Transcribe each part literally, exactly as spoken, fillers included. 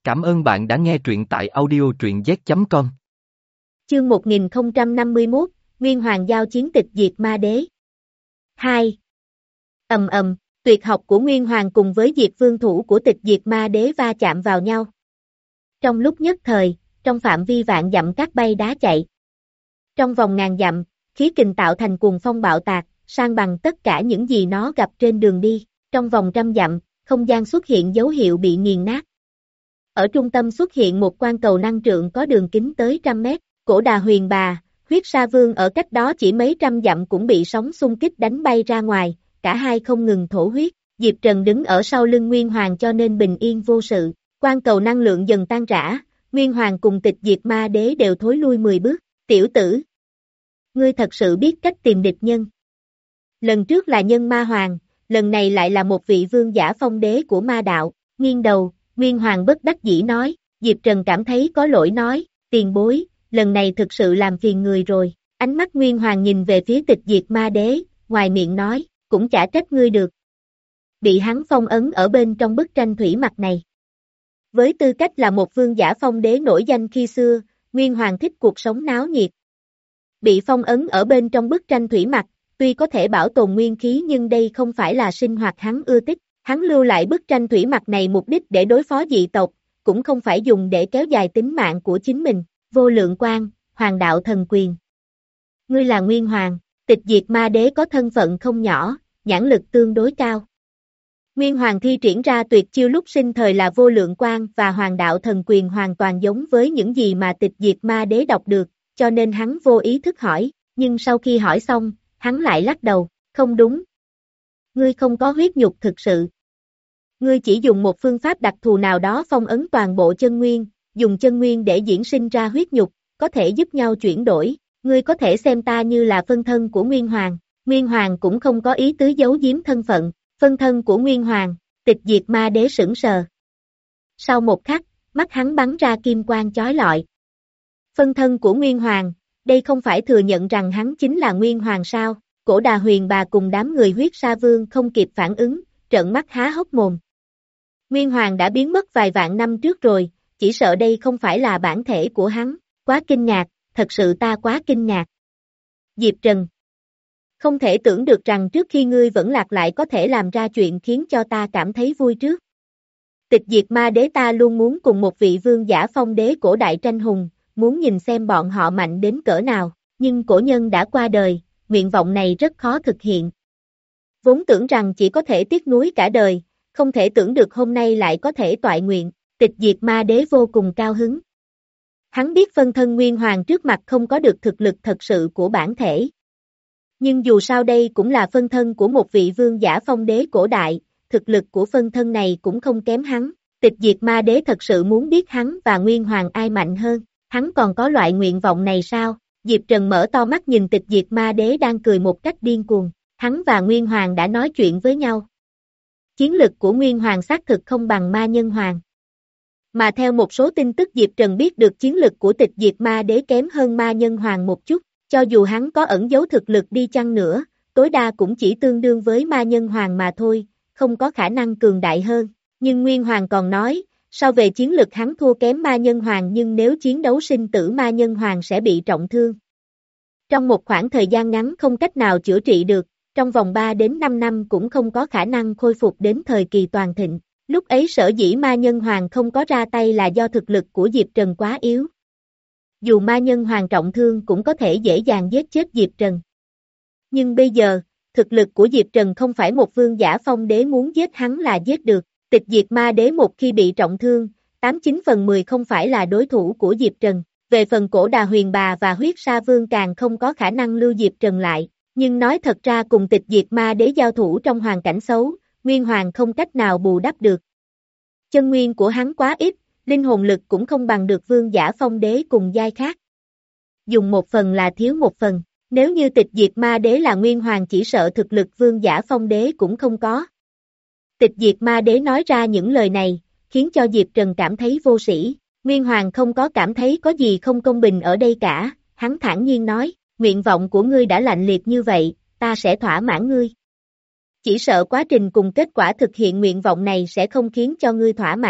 Cảm ơn bạn đã nghe truyện tại audio truyện z chấm com. Chương một nghìn không trăm năm mươi mốt, Nguyên Hoàng giao chiến tịch diệt ma đế. hai. Ầm ầm, tuyệt học của Nguyên Hoàng cùng với diệt vương thủ của tịch diệt ma đế va chạm vào nhau. Trong lúc nhất thời, trong phạm vi vạn dặm cát bay đá chạy. Trong vòng ngàn dặm, khí kình tạo thành cuồng phong bạo tạc, san bằng tất cả những gì nó gặp trên đường đi. Trong vòng trăm dặm, không gian xuất hiện dấu hiệu bị nghiền nát. Ở trung tâm xuất hiện một quan cầu năng trượng có đường kính tới trăm mét, Cổ Đà Huyền Bà, Huyết Sa Vương ở cách đó chỉ mấy trăm dặm cũng bị sóng xung kích đánh bay ra ngoài, cả hai không ngừng thổ huyết. Diệp Trần đứng ở sau lưng Nguyên Hoàng cho nên bình yên vô sự. Quan cầu năng lượng dần tan rã, Nguyên Hoàng cùng tịch diệt ma đế đều thối lui mười bước. Tiểu tử, ngươi thật sự biết cách tìm địch nhân. Lần trước là nhân ma hoàng, lần này lại là một vị vương giả phong đế của ma đạo. Nghiêng đầu, Nguyên Hoàng bất đắc dĩ nói. Diệp Trần cảm thấy có lỗi nói, tiền bối, lần này thực sự làm phiền người rồi. Ánh mắt Nguyên Hoàng nhìn về phía tịch diệt ma đế, ngoài miệng nói, cũng chả trách ngươi được. Bị hắn phong ấn ở bên trong bức tranh thủy mặc này. Với tư cách là một vương giả phong đế nổi danh khi xưa, Nguyên Hoàng thích cuộc sống náo nhiệt. Bị phong ấn ở bên trong bức tranh thủy mặc, tuy có thể bảo tồn nguyên khí nhưng đây không phải là sinh hoạt hắn ưa thích. Hắn lưu lại bức tranh thủy mặc này mục đích để đối phó dị tộc, cũng không phải dùng để kéo dài tính mạng của chính mình. Vô lượng quang, hoàng đạo thần quyền. Ngươi là Nguyên Hoàng, tịch diệt ma đế có thân phận không nhỏ, nhãn lực tương đối cao. Nguyên Hoàng thi triển ra tuyệt chiêu lúc sinh thời là vô lượng quang và hoàng đạo thần quyền hoàn toàn giống với những gì mà tịch diệt ma đế đọc được, cho nên hắn vô ý thức hỏi, nhưng sau khi hỏi xong, hắn lại lắc đầu, không đúng. Ngươi không có huyết nhục thực sự. Ngươi chỉ dùng một phương pháp đặc thù nào đó phong ấn toàn bộ chân nguyên, dùng chân nguyên để diễn sinh ra huyết nhục, có thể giúp nhau chuyển đổi. Ngươi có thể xem ta như là phân thân của Nguyên Hoàng. Nguyên Hoàng cũng không có ý tứ giấu giếm thân phận. Phân thân của Nguyên Hoàng, tịch diệt ma đế sững sờ. Sau một khắc, mắt hắn bắn ra kim quang chói lọi. Phân thân của Nguyên Hoàng, đây không phải thừa nhận rằng hắn chính là Nguyên Hoàng sao? Cổ Đà Huyền Bà cùng đám người Huyết Sa Vương không kịp phản ứng, trợn mắt há hốc mồm. Nguyên Hoàng đã biến mất vài vạn năm trước rồi, chỉ sợ đây không phải là bản thể của hắn. Quá kinh ngạc, thật sự ta quá kinh ngạc. Diệp Trần, không thể tưởng được rằng trước khi ngươi vẫn lạc lại có thể làm ra chuyện khiến cho ta cảm thấy vui trước. Tịch diệt ma đế ta luôn muốn cùng một vị vương giả phong đế cổ đại tranh hùng, muốn nhìn xem bọn họ mạnh đến cỡ nào, nhưng cổ nhân đã qua đời, nguyện vọng này rất khó thực hiện. Vốn tưởng rằng chỉ có thể tiếc nuối cả đời, không thể tưởng được hôm nay lại có thể toại nguyện, tịch diệt ma đế vô cùng cao hứng. Hắn biết phân thân Nguyên Hoàng trước mặt không có được thực lực thật sự của bản thể. Nhưng dù sao đây cũng là phân thân của một vị vương giả phong đế cổ đại, thực lực của phân thân này cũng không kém hắn. Tịch diệt ma đế thật sự muốn biết hắn và Nguyên Hoàng ai mạnh hơn, hắn còn có loại nguyện vọng này sao? Diệp Trần mở to mắt nhìn tịch diệt ma đế đang cười một cách điên cuồng, hắn và Nguyên Hoàng đã nói chuyện với nhau. Chiến lực của Nguyên Hoàng xác thực không bằng ma nhân hoàng. Mà theo một số tin tức Diệp Trần biết được chiến lực của tịch diệt ma đế kém hơn ma nhân hoàng một chút. Cho dù hắn có ẩn giấu thực lực đi chăng nữa, tối đa cũng chỉ tương đương với ma nhân hoàng mà thôi, không có khả năng cường đại hơn. Nhưng Nguyên Hoàng còn nói, so về chiến lực hắn thua kém ma nhân hoàng nhưng nếu chiến đấu sinh tử ma nhân hoàng sẽ bị trọng thương. Trong một khoảng thời gian ngắn không cách nào chữa trị được, trong vòng ba đến năm năm cũng không có khả năng khôi phục đến thời kỳ toàn thịnh. Lúc ấy sở dĩ ma nhân hoàng không có ra tay là do thực lực của Diệp Trần quá yếu. Dù ma nhân hoàng trọng thương cũng có thể dễ dàng giết chết Diệp Trần. Nhưng bây giờ, thực lực của Diệp Trần không phải một vương giả phong đế muốn giết hắn là giết được. Tịch diệt ma đế một khi bị trọng thương, tám chín phần mười không phải là đối thủ của Diệp Trần. Về phần Cổ Đà Huyền Bà và Huyết Sa Vương càng không có khả năng lưu Diệp Trần lại. Nhưng nói thật ra cùng tịch diệt ma đế giao thủ trong hoàn cảnh xấu, Nguyên Hoàng không cách nào bù đắp được. Chân nguyên của hắn quá ít. Linh hồn lực cũng không bằng được vương giả phong đế cùng giai khác. Dùng một phần là thiếu một phần, nếu như tịch diệt ma đế là Nguyên Hoàng chỉ sợ thực lực vương giả phong đế cũng không có. Tịch diệt ma đế nói ra những lời này, khiến cho Diệp Trần cảm thấy vô sĩ. Nguyên Hoàng không có cảm thấy có gì không công bình ở đây cả, hắn thản nhiên nói, nguyện vọng của ngươi đã lạnh liệt như vậy, ta sẽ thỏa mãn ngươi. Chỉ sợ quá trình cùng kết quả thực hiện nguyện vọng này sẽ không khiến cho ngươi thỏa mãn.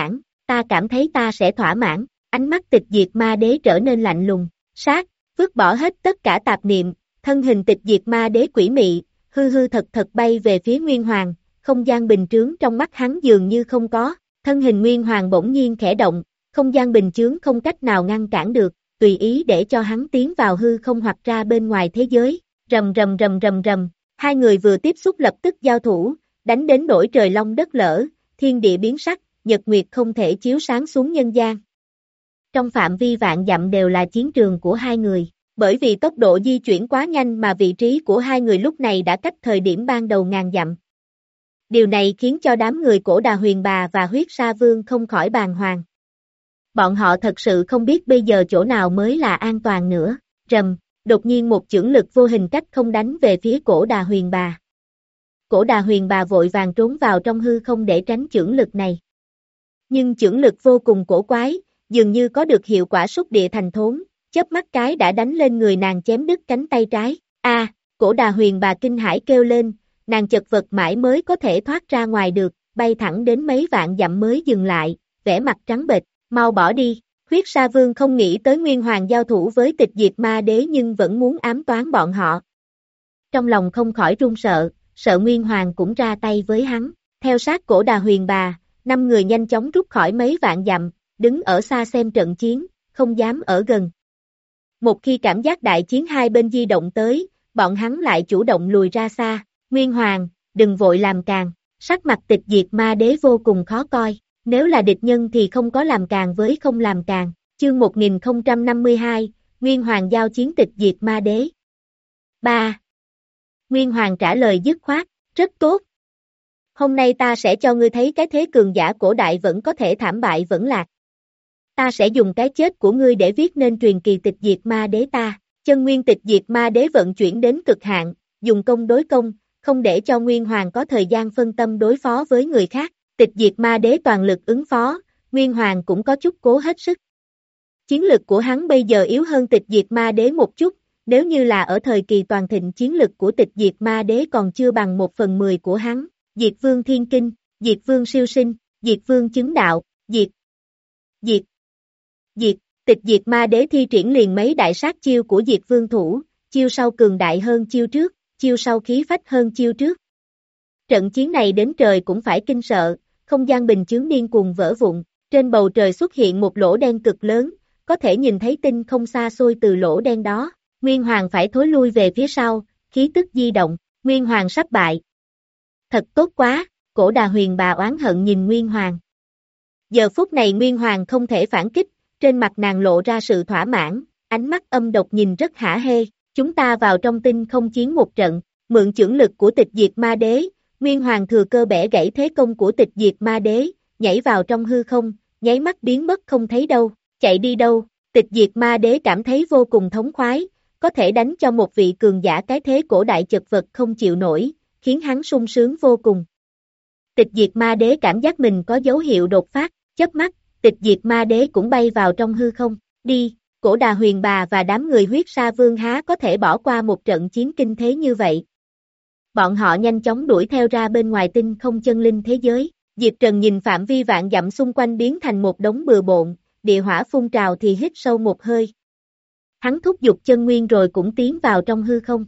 ta cảm thấy ta sẽ thỏa mãn, ánh mắt tịch diệt ma đế trở nên lạnh lùng, sát, vứt bỏ hết tất cả tạp niệm, thân hình tịch diệt ma đế quỷ mị, hư hư thật thật bay về phía Nguyên Hoàng, không gian bình trướng trong mắt hắn dường như không có, thân hình Nguyên Hoàng bỗng nhiên khẽ động, không gian bình chướng không cách nào ngăn cản được, tùy ý để cho hắn tiến vào hư không hoặc ra bên ngoài thế giới, rầm rầm rầm rầm rầm, hai người vừa tiếp xúc lập tức giao thủ, đánh đến nỗi trời long đất lở, thiên địa biến sắc, nhật nguyệt không thể chiếu sáng xuống nhân gian. Trong phạm vi vạn dặm đều là chiến trường của hai người, bởi vì tốc độ di chuyển quá nhanh mà vị trí của hai người lúc này đã cách thời điểm ban đầu ngàn dặm. Điều này khiến cho đám người Cổ Đà Huyền Bà và Huyết Sa Vương không khỏi bàng hoàng. Bọn họ thật sự không biết bây giờ chỗ nào mới là an toàn nữa, rầm, đột nhiên một chưởng lực vô hình cách không đánh về phía Cổ Đà Huyền Bà. Cổ Đà Huyền Bà vội vàng trốn vào trong hư không để tránh chưởng lực này. Nhưng chưởng lực vô cùng cổ quái, dường như có được hiệu quả xúc địa thành thốn, chớp mắt cái đã đánh lên người nàng chém đứt cánh tay trái. A, à, Cổ Đà Huyền Bà kinh hãi kêu lên, nàng chật vật mãi mới có thể thoát ra ngoài được, bay thẳng đến mấy vạn dặm mới dừng lại, vẻ mặt trắng bệch, mau bỏ đi. Huyết Sa Vương không nghĩ tới Nguyên Hoàng giao thủ với tịch diệt ma đế nhưng vẫn muốn ám toán bọn họ. Trong lòng không khỏi run sợ, sợ Nguyên Hoàng cũng ra tay với hắn, theo sát Cổ Đà Huyền Bà, năm người nhanh chóng rút khỏi mấy vạn dặm, đứng ở xa xem trận chiến, không dám ở gần. Một khi cảm giác đại chiến hai bên di động tới, bọn hắn lại chủ động lùi ra xa. Nguyên Hoàng, đừng vội làm càng, sắc mặt tịch diệt ma đế vô cùng khó coi, nếu là địch nhân thì không có làm càng với không làm càng. Chương một nghìn không trăm năm mươi hai, Nguyên Hoàng giao chiến tịch diệt ma đế. ba. Nguyên Hoàng trả lời dứt khoát, rất tốt. Hôm nay ta sẽ cho ngươi thấy cái thế cường giả cổ đại vẫn có thể thảm bại vẫn lạc. Ta sẽ dùng cái chết của ngươi để viết nên truyền kỳ tịch diệt ma đế ta. Chân nguyên tịch diệt ma đế vận chuyển đến cực hạn, dùng công đối công, không để cho Nguyên Hoàng có thời gian phân tâm đối phó với người khác. Tịch diệt ma đế toàn lực ứng phó, Nguyên Hoàng cũng có chút cố hết sức. Chiến lực của hắn bây giờ yếu hơn tịch diệt ma đế một chút, nếu như là ở thời kỳ toàn thịnh chiến lực của tịch diệt ma đế còn chưa bằng một phần mười của hắn. Diệt Vương Thiên Kinh, Diệt Vương Siêu Sinh, Diệt Vương Chứng Đạo, Diệt, Diệt, Diệt, tịch diệt ma đế thi triển liền mấy đại sát chiêu của Diệt Vương thủ, chiêu sau cường đại hơn chiêu trước, chiêu sau khí phách hơn chiêu trước. Trận chiến này đến trời cũng phải kinh sợ, không gian bình chướng điên cuồng vỡ vụn, trên bầu trời xuất hiện một lỗ đen cực lớn, có thể nhìn thấy tinh không xa xôi từ lỗ đen đó. Nguyên Hoàng phải thối lui về phía sau, khí tức di động, Nguyên Hoàng sắp bại. Thật tốt quá, Cổ Đà Huyền Bà oán hận nhìn Nguyên Hoàng. Giờ phút này Nguyên Hoàng không thể phản kích, trên mặt nàng lộ ra sự thỏa mãn, ánh mắt âm độc nhìn rất hả hê, chúng ta vào trong tinh không chiến một trận, mượn chưởng lực của tịch diệt ma đế, Nguyên Hoàng thừa cơ bẻ gãy thế công của tịch diệt ma đế, nhảy vào trong hư không, nháy mắt biến mất không thấy đâu, chạy đi đâu, tịch diệt ma đế cảm thấy vô cùng thống khoái, có thể đánh cho một vị cường giả cái thế cổ đại chật vật không chịu nổi, khiến hắn sung sướng vô cùng. Tịch diệt ma đế cảm giác mình có dấu hiệu đột phát, chớp mắt, tịch diệt ma đế cũng bay vào trong hư không, đi, Cổ Đà Huyền Bà và đám người Huyết Sa Vương há có thể bỏ qua một trận chiến kinh thế như vậy. Bọn họ nhanh chóng đuổi theo ra bên ngoài tinh không chân linh thế giới, Diệp Trần nhìn phạm vi vạn dặm xung quanh biến thành một đống bừa bộn, địa hỏa phun trào thì hít sâu một hơi. Hắn thúc giục chân nguyên rồi cũng tiến vào trong hư không.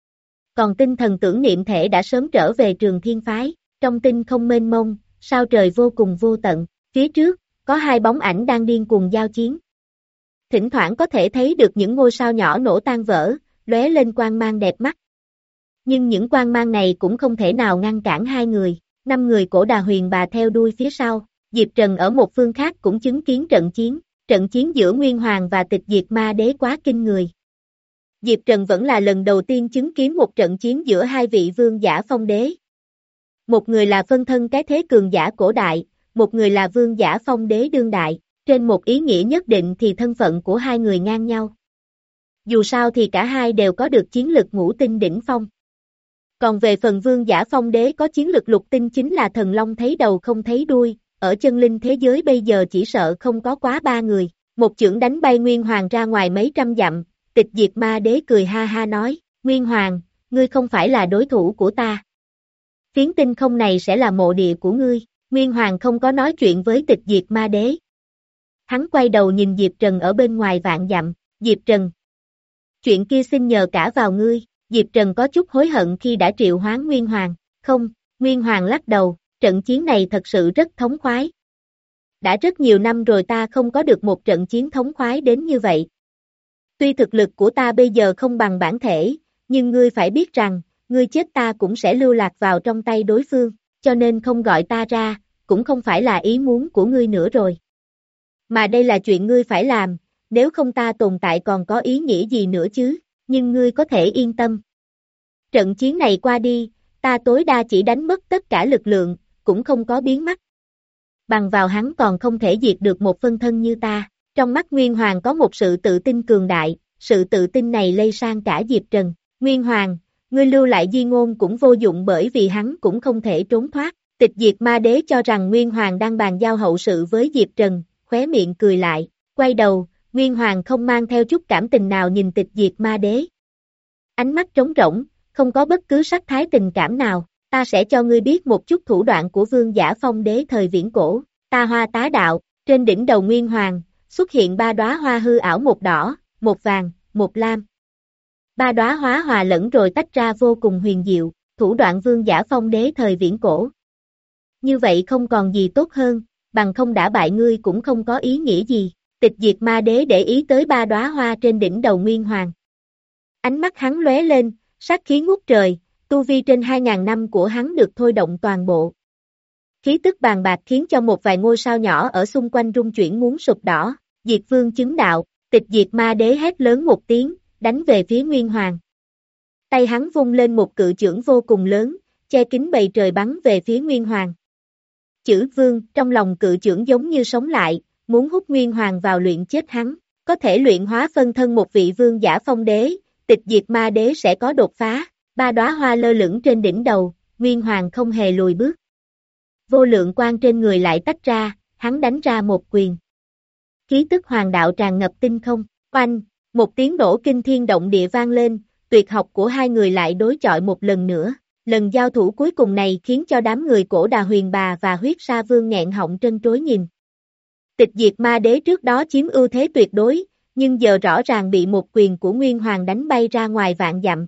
Còn tinh thần tưởng niệm thể đã sớm trở về Trường Thiên Phái, trong tinh không mênh mông, sao trời vô cùng vô tận, phía trước, có hai bóng ảnh đang điên cuồng giao chiến. Thỉnh thoảng có thể thấy được những ngôi sao nhỏ nổ tan vỡ, lóe lên quang mang đẹp mắt. Nhưng những quang mang này cũng không thể nào ngăn cản hai người, năm người Cổ Đà Huyền Bà theo đuôi phía sau, Diệp Trần ở một phương khác cũng chứng kiến trận chiến, trận chiến giữa Nguyên Hoàng và tịch diệt ma đế quá kinh người. Diệp Trần vẫn là lần đầu tiên chứng kiến một trận chiến giữa hai vị vương giả phong đế. Một người là phân thân cái thế cường giả cổ đại, một người là vương giả phong đế đương đại, trên một ý nghĩa nhất định thì thân phận của hai người ngang nhau. Dù sao thì cả hai đều có được chiến lực ngũ tinh đỉnh phong. Còn về phần vương giả phong đế có chiến lực lục tinh chính là thần long thấy đầu không thấy đuôi, ở chân linh thế giới bây giờ chỉ sợ không có quá ba người, một chưởng đánh bay Nguyên Hoàng ra ngoài mấy trăm dặm, tịch diệt ma đế cười ha ha nói, Nguyên Hoàng, ngươi không phải là đối thủ của ta. Phiến tinh không này sẽ là mộ địa của ngươi, Nguyên Hoàng không có nói chuyện với Tịch Diệt Ma Đế. Hắn quay đầu nhìn Diệp Trần ở bên ngoài vạn dặm, Diệp Trần. Chuyện kia xin nhờ cả vào ngươi, Diệp Trần có chút hối hận khi đã triệu hoán Nguyên Hoàng, không, Nguyên Hoàng lắc đầu, trận chiến này thật sự rất thống khoái. Đã rất nhiều năm rồi ta không có được một trận chiến thống khoái đến như vậy. Tuy thực lực của ta bây giờ không bằng bản thể, nhưng ngươi phải biết rằng, ngươi chết ta cũng sẽ lưu lạc vào trong tay đối phương, cho nên không gọi ta ra, cũng không phải là ý muốn của ngươi nữa rồi. Mà đây là chuyện ngươi phải làm, nếu không ta tồn tại còn có ý nghĩa gì nữa chứ, nhưng ngươi có thể yên tâm. Trận chiến này qua đi, ta tối đa chỉ đánh mất tất cả lực lượng, cũng không có biến mất. Bằng vào hắn còn không thể diệt được một phân thân như ta, trong mắt Nguyên Hoàng có một sự tự tin cường đại, sự tự tin này lây sang cả Diệp Trần. Nguyên Hoàng, ngươi lưu lại di ngôn cũng vô dụng bởi vì hắn cũng không thể trốn thoát. Tịch Diệt Ma Đế cho rằng Nguyên Hoàng đang bàn giao hậu sự với Diệp Trần, khóe miệng cười lại, quay đầu, Nguyên Hoàng không mang theo chút cảm tình nào nhìn Tịch Diệt Ma Đế. Ánh mắt trống rỗng, không có bất cứ sắc thái tình cảm nào, ta sẽ cho ngươi biết một chút thủ đoạn của Vương Giả Phong Đế thời viễn cổ, ta hoa tá đạo, trên đỉnh đầu Nguyên Hoàng, xuất hiện ba đóa hoa hư ảo một đỏ, một vàng, một lam. Ba đóa hóa hòa lẫn rồi tách ra vô cùng huyền diệu, thủ đoạn Vương Giả Phong Đế thời viễn cổ. Như vậy không còn gì tốt hơn, bằng không đã bại ngươi cũng không có ý nghĩa gì. Tịch Diệt Ma Đế để ý tới ba đóa hoa trên đỉnh đầu Nguyên Hoàng. Ánh mắt hắn lóe lên, sát khí ngút trời, tu vi trên hai ngàn năm của hắn được thôi động toàn bộ. Khí tức bàn bạc khiến cho một vài ngôi sao nhỏ ở xung quanh rung chuyển muốn sụp đỏ. Diệt Vương chứng đạo, Tịch Diệt Ma Đế hét lớn một tiếng, đánh về phía Nguyên Hoàng. Tay hắn vung lên một cự chưởng vô cùng lớn, che kín bầy trời bắn về phía Nguyên Hoàng. Chữ Vương trong lòng cự chưởng giống như sống lại, muốn hút Nguyên Hoàng vào luyện chết hắn, có thể luyện hóa phân thân một vị Vương Giả Phong Đế, Tịch Diệt Ma Đế sẽ có đột phá. Ba đóa hoa lơ lửng trên đỉnh đầu, Nguyên Hoàng không hề lùi bước. Vô lượng quang trên người lại tách ra, hắn đánh ra một quyền. Khí tức hoàng đạo tràn ngập tinh không, oanh, một tiếng nổ kinh thiên động địa vang lên, tuyệt học của hai người lại đối chọi một lần nữa. Lần giao thủ cuối cùng này khiến cho đám người Cổ Đà Huyền Bà và Huyết Sa Vương nghẹn họng trân trối nhìn. Tịch Diệt Ma Đế trước đó chiếm ưu thế tuyệt đối, nhưng giờ rõ ràng bị một quyền của Nguyên Hoàng đánh bay ra ngoài vạn dặm.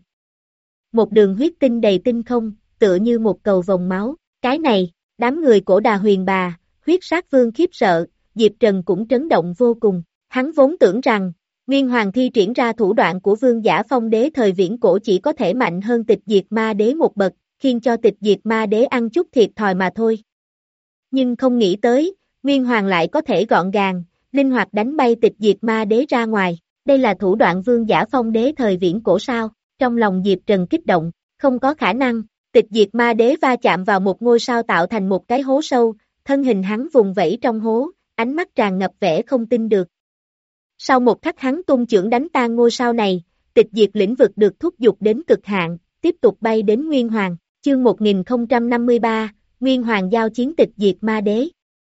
Một đường huyết tinh đầy tinh không, tựa như một cầu vòng máu. Cái này, đám người Cổ Đà Huyền Bà, Huyết Sát Vương khiếp sợ, Diệp Trần cũng trấn động vô cùng. Hắn vốn tưởng rằng, Nguyên Hoàng thi triển ra thủ đoạn của Vương Giả Phong Đế thời viễn cổ chỉ có thể mạnh hơn Tịch Diệt Ma Đế một bậc, khiến cho Tịch Diệt Ma Đế ăn chút thiệt thòi mà thôi. Nhưng không nghĩ tới, Nguyên Hoàng lại có thể gọn gàng, linh hoạt đánh bay Tịch Diệt Ma Đế ra ngoài. Đây là thủ đoạn Vương Giả Phong Đế thời viễn cổ sao? Trong lòng Diệp Trần kích động, không có khả năng. Tịch Diệt Ma Đế va chạm vào một ngôi sao tạo thành một cái hố sâu, thân hình hắn vùng vẫy trong hố, ánh mắt tràn ngập vẻ không tin được. Sau một khắc hắn tung chưởng đánh tan ngôi sao này, Tịch Diệt lĩnh vực được thúc giục đến cực hạn, tiếp tục bay đến Nguyên Hoàng. Chương một nghìn không trăm năm mươi ba, Nguyên Hoàng giao chiến Tịch Diệt Ma Đế.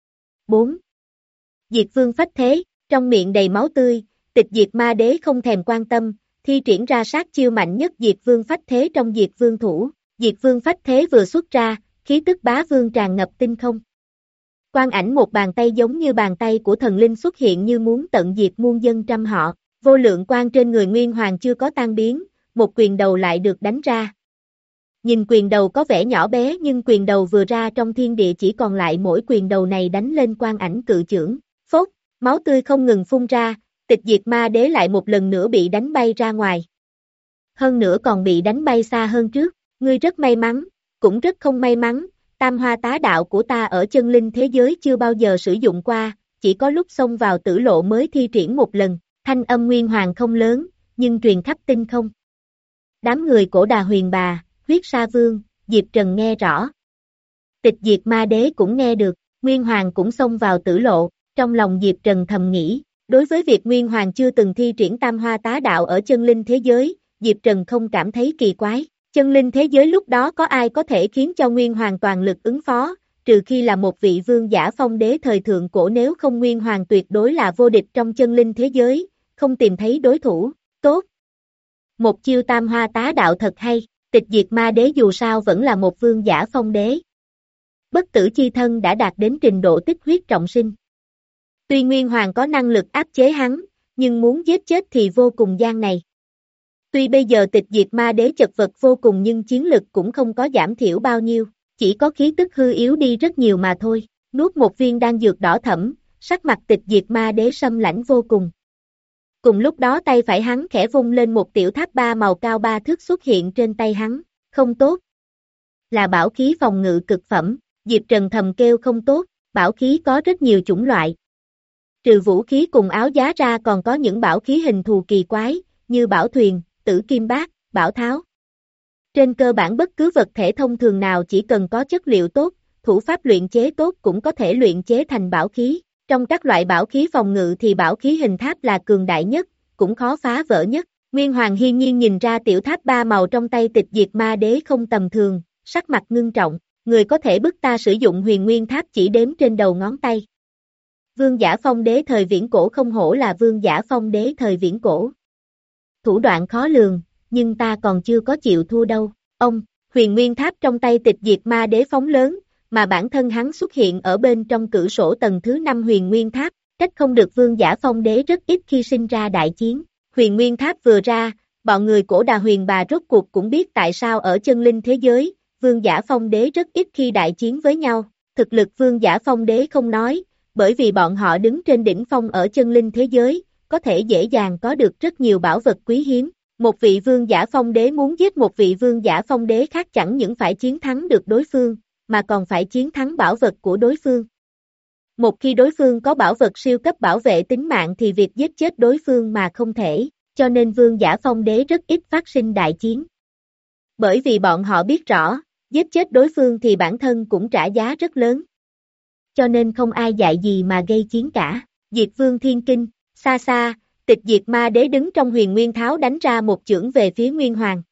bốn. Diệt Vương phách thế, trong miệng đầy máu tươi, Tịch Diệt Ma Đế không thèm quan tâm, thi triển ra sát chiêu mạnh nhất Diệt Vương phách thế trong Diệt Vương thủ. Diệt Vương phách thế vừa xuất ra, khí tức bá vương tràn ngập tinh không. Quang ảnh một bàn tay giống như bàn tay của thần linh xuất hiện như muốn tận diệt muôn dân trăm họ. Vô lượng quang trên người Nguyên Hoàng chưa có tan biến, một quyền đầu lại được đánh ra. Nhìn quyền đầu có vẻ nhỏ bé nhưng quyền đầu vừa ra trong thiên địa chỉ còn lại mỗi quyền đầu này đánh lên quang ảnh cự chưởng. Phốt, máu tươi không ngừng phun ra, Tịch Diệt Ma Đế lại một lần nữa bị đánh bay ra ngoài. Hơn nữa còn bị đánh bay xa hơn trước. Ngươi rất may mắn, cũng rất không may mắn, tam hoa tá đạo của ta ở chân linh thế giới chưa bao giờ sử dụng qua, chỉ có lúc xông vào tử lộ mới thi triển một lần. Thanh âm Nguyên Hoàng không lớn, nhưng truyền khắp tinh không. Đám người Cổ Đà Huyền Bà, Huyết Sa Vương, Diệp Trần nghe rõ. Tịch Diệt Ma Đế cũng nghe được, Nguyên Hoàng cũng xông vào tử lộ, trong lòng Diệp Trần thầm nghĩ, đối với việc Nguyên Hoàng chưa từng thi triển tam hoa tá đạo ở chân linh thế giới, Diệp Trần không cảm thấy kỳ quái. Chân linh thế giới lúc đó có ai có thể khiến cho Nguyên Hoàng toàn lực ứng phó, trừ khi là một vị Vương Giả Phong Đế thời thượng cổ, nếu không Nguyên Hoàng tuyệt đối là vô địch trong chân linh thế giới, không tìm thấy đối thủ. Tốt! Một chiêu tam hoa tá đạo thật hay, Tịch Diệt Ma Đế dù sao vẫn là một Vương Giả Phong Đế. bất tử chi thân đã đạt đến trình độ tích huyết trọng sinh. Tuy Nguyên Hoàng có năng lực áp chế hắn, nhưng muốn giết chết thì vô cùng gian này. Tuy bây giờ tịch diệt ma đế chật vật vô cùng nhưng chiến lực cũng không có giảm thiểu bao nhiêu, chỉ có khí tức hư yếu đi rất nhiều mà thôi. Nuốt một viên đan dược đỏ thẫm, sắc mặt tịch diệt ma đế sâm lãnh vô cùng. Cùng lúc đó tay phải hắn khẽ vung lên một tiểu tháp ba màu cao ba thước xuất hiện trên tay hắn, không tốt. Là bảo khí phòng ngự cực phẩm, Diệp Trần thầm kêu không tốt, bảo khí có rất nhiều chủng loại. Trừ vũ khí cùng áo giá ra còn có những bảo khí hình thù kỳ quái, như bảo thuyền, tử kim bát, bảo tháo. Trên cơ bản bất cứ vật thể thông thường nào chỉ cần có chất liệu tốt, thủ pháp luyện chế tốt cũng có thể luyện chế thành bảo khí. Trong các loại bảo khí phòng ngự thì bảo khí hình tháp là cường đại nhất, cũng khó phá vỡ nhất. Nguyên Hoàng hiên nhiên nhìn ra tiểu tháp ba màu trong tay tịch diệt ma đế không tầm thường, sắc mặt ngưng trọng, người có thể bức ta sử dụng huyền nguyên tháp chỉ đếm trên đầu ngón tay. Vương giả phong đế thời viễn cổ không hổ là vương giả phong đế thời viễn cổ. Thủ đoạn khó lường, nhưng ta còn chưa có chịu thua đâu. Ông, huyền nguyên tháp trong tay tịch diệt ma đế phóng lớn, mà bản thân hắn xuất hiện ở bên trong cửa sổ tầng thứ năm huyền nguyên tháp, trách không được vương giả phong đế rất ít khi sinh ra đại chiến. Huyền nguyên tháp vừa ra, bọn người cổ đà huyền bà rốt cuộc cũng biết tại sao ở chân linh thế giới, vương giả phong đế rất ít khi đại chiến với nhau. Thực lực vương giả phong đế không nói, bởi vì bọn họ đứng trên đỉnh phong ở chân linh thế giới, có thể dễ dàng có được rất nhiều bảo vật quý hiếm. Một vị vương giả phong đế muốn giết một vị vương giả phong đế khác chẳng những phải chiến thắng được đối phương, mà còn phải chiến thắng bảo vật của đối phương. Một khi đối phương có bảo vật siêu cấp bảo vệ tính mạng thì việc giết chết đối phương mà không thể, cho nên vương giả phong đế rất ít phát sinh đại chiến. Bởi vì bọn họ biết rõ, giết chết đối phương thì bản thân cũng trả giá rất lớn. Cho nên không ai dạy gì mà gây chiến cả. Diệt vương thiên kinh, xa xa, tịch diệt ma đế đứng trong huyền nguyên tháo đánh ra một chưởng về phía Nguyên Hoàng.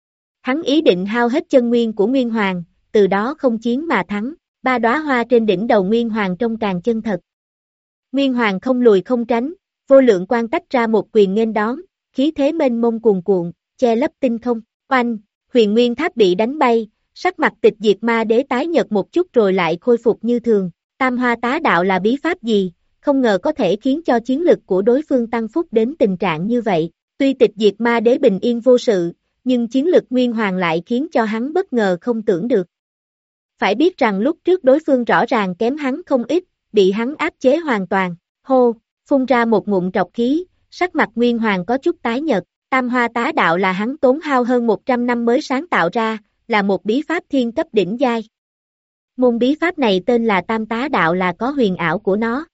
Hắn ý định hao hết chân nguyên của Nguyên Hoàng, từ đó không chiến mà thắng, ba đóa hoa trên đỉnh đầu Nguyên Hoàng trông càng chân thật. Nguyên Hoàng không lùi không tránh, vô lượng quang tách ra một quyền nghênh đón, khí thế mênh mông cuồn cuộn, che lấp tinh không, oanh, huyền nguyên tháp bị đánh bay, sắc mặt tịch diệt ma đế tái nhợt một chút rồi lại khôi phục như thường. Tam hoa tá đạo là bí pháp gì, không ngờ có thể khiến cho chiến lực của đối phương tăng phúc đến tình trạng như vậy. Tuy tịch diệt ma đế bình yên vô sự, nhưng chiến lực Nguyên Hoàng lại khiến cho hắn bất ngờ không tưởng được. Phải biết rằng lúc trước đối phương rõ ràng kém hắn không ít, bị hắn áp chế hoàn toàn. Hô, phun ra một ngụm trọc khí, sắc mặt Nguyên Hoàng có chút tái nhợt. Tam hoa tá đạo là hắn tốn hao hơn một trăm năm mới sáng tạo ra, là một bí pháp thiên cấp đỉnh giai. Môn bí pháp này tên là Tam tá đạo là có huyền ảo của nó.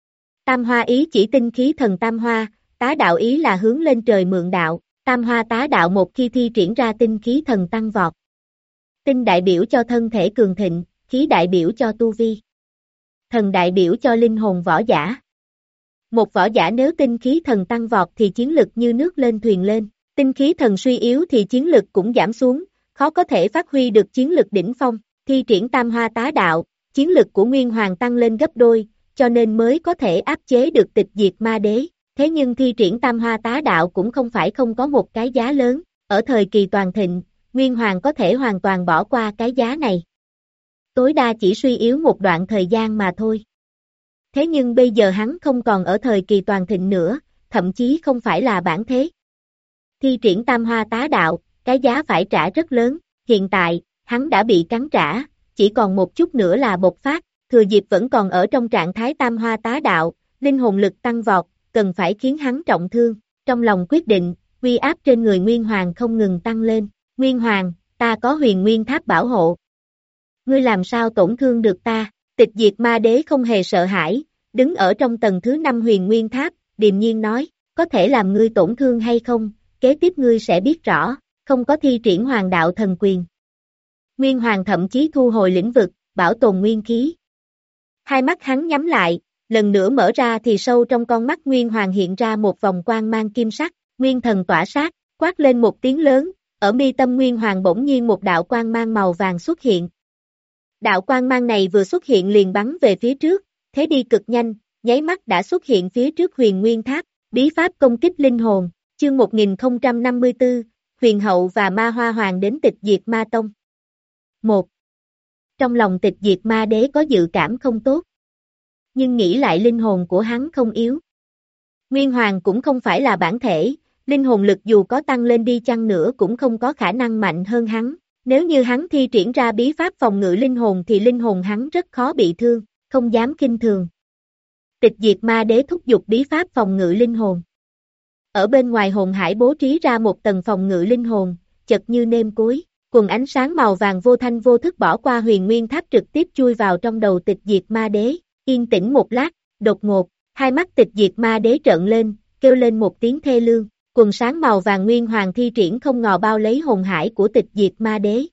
Tam hoa ý chỉ tinh khí thần tam hoa, tá đạo ý là hướng lên trời mượn đạo. Tam hoa tá đạo một khi thi triển ra tinh khí thần tăng vọt. Tinh đại biểu cho thân thể cường thịnh, khí đại biểu cho tu vi. Thần đại biểu cho linh hồn võ giả. Một võ giả nếu tinh khí thần tăng vọt thì chiến lực như nước lên thuyền lên, tinh khí thần suy yếu thì chiến lực cũng giảm xuống, khó có thể phát huy được chiến lực đỉnh phong. Thi triển tam hoa tá đạo, chiến lực của Nguyên Hoàng tăng lên gấp đôi, cho nên mới có thể áp chế được tịch diệt ma đế. Thế nhưng thi triển tam hoa tá đạo cũng không phải không có một cái giá lớn, ở thời kỳ toàn thịnh, Nguyên Hoàng có thể hoàn toàn bỏ qua cái giá này. Tối đa chỉ suy yếu một đoạn thời gian mà thôi. Thế nhưng bây giờ hắn không còn ở thời kỳ toàn thịnh nữa, thậm chí không phải là bản thế. Thi triển tam hoa tá đạo, cái giá phải trả rất lớn, hiện tại, hắn đã bị cắn trả, chỉ còn một chút nữa là bộc phát, thừa dịp vẫn còn ở trong trạng thái tam hoa tá đạo, linh hồn lực tăng vọt, cần phải khiến hắn trọng thương, trong lòng quyết định, uy áp trên người Nguyên Hoàng không ngừng tăng lên, Nguyên Hoàng, ta có huyền nguyên tháp bảo hộ. Ngươi làm sao tổn thương được ta, tịch diệt ma đế không hề sợ hãi, đứng ở trong tầng thứ năm huyền nguyên tháp, điềm nhiên nói, có thể làm ngươi tổn thương hay không, kế tiếp ngươi sẽ biết rõ, không có thi triển hoàng đạo thần quyền. Nguyên Hoàng thậm chí thu hồi lĩnh vực, bảo tồn nguyên khí. Hai mắt hắn nhắm lại, lần nữa mở ra thì sâu trong con mắt Nguyên Hoàng hiện ra một vòng quang mang kim sắc, nguyên thần tỏa sát, quát lên một tiếng lớn, ở mi tâm Nguyên Hoàng bỗng nhiên một đạo quang mang màu vàng xuất hiện. Đạo quang mang này vừa xuất hiện liền bắn về phía trước, thế đi cực nhanh, nháy mắt đã xuất hiện phía trước huyền nguyên tháp, bí pháp công kích linh hồn, chương một nghìn không trăm năm mươi tư, huyền hậu và ma hoa hoàng đến tịch diệt ma tông. một. Trong lòng Tịch Diệt Ma Đế có dự cảm không tốt. Nhưng nghĩ lại linh hồn của hắn không yếu. Nguyên Hoàng cũng không phải là bản thể, linh hồn lực dù có tăng lên đi chăng nữa cũng không có khả năng mạnh hơn hắn. Nếu như hắn thi triển ra bí pháp phòng ngự linh hồn thì linh hồn hắn rất khó bị thương, không dám kinh thường. Tịch Diệt Ma Đế thúc giục bí pháp phòng ngự linh hồn. Ở bên ngoài hồn hải bố trí ra một tầng phòng ngự linh hồn, chật như nêm cối, cùng ánh sáng màu vàng vô thanh vô thức bỏ qua huyền nguyên tháp trực tiếp chui vào trong đầu Tịch Diệt Ma Đế. Yên tĩnh một lát, đột ngột, hai mắt Tịch Diệt Ma Đế trợn lên, kêu lên một tiếng thê lương. Quần sáng màu vàng nguyên hoàng thi triển không ngờ bao lấy hồn hải của Tịch Diệt Ma Đế.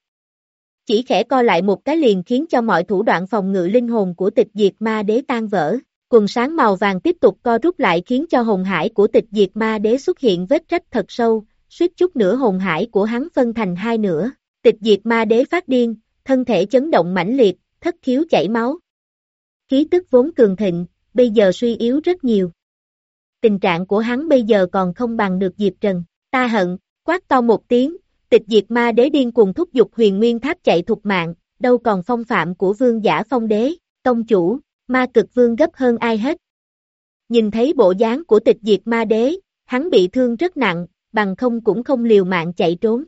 Chỉ khẽ co lại một cái liền khiến cho mọi thủ đoạn phòng ngự linh hồn của Tịch Diệt Ma Đế tan vỡ. Quần sáng màu vàng tiếp tục co rút lại khiến cho hồn hải của Tịch Diệt Ma Đế xuất hiện vết rách thật sâu, suýt chút nữa hồn hải của hắn phân thành hai nửa. Tịch Diệt Ma Đế phát điên, thân thể chấn động mãnh liệt, thất khiếu chảy máu. Khí tức vốn cường thịnh, bây giờ suy yếu rất nhiều. Tình trạng của hắn bây giờ còn không bằng được Diệp Trần. Ta hận, quát to một tiếng, Tịch Diệt Ma Đế điên cuồng thúc giục huyền nguyên tháp chạy thục mạng, đâu còn phong phạm của vương giả phong đế, tông chủ, ma cực vương gấp hơn ai hết. Nhìn thấy bộ dáng của Tịch Diệt Ma Đế, hắn bị thương rất nặng, bằng không cũng không liều mạng chạy trốn.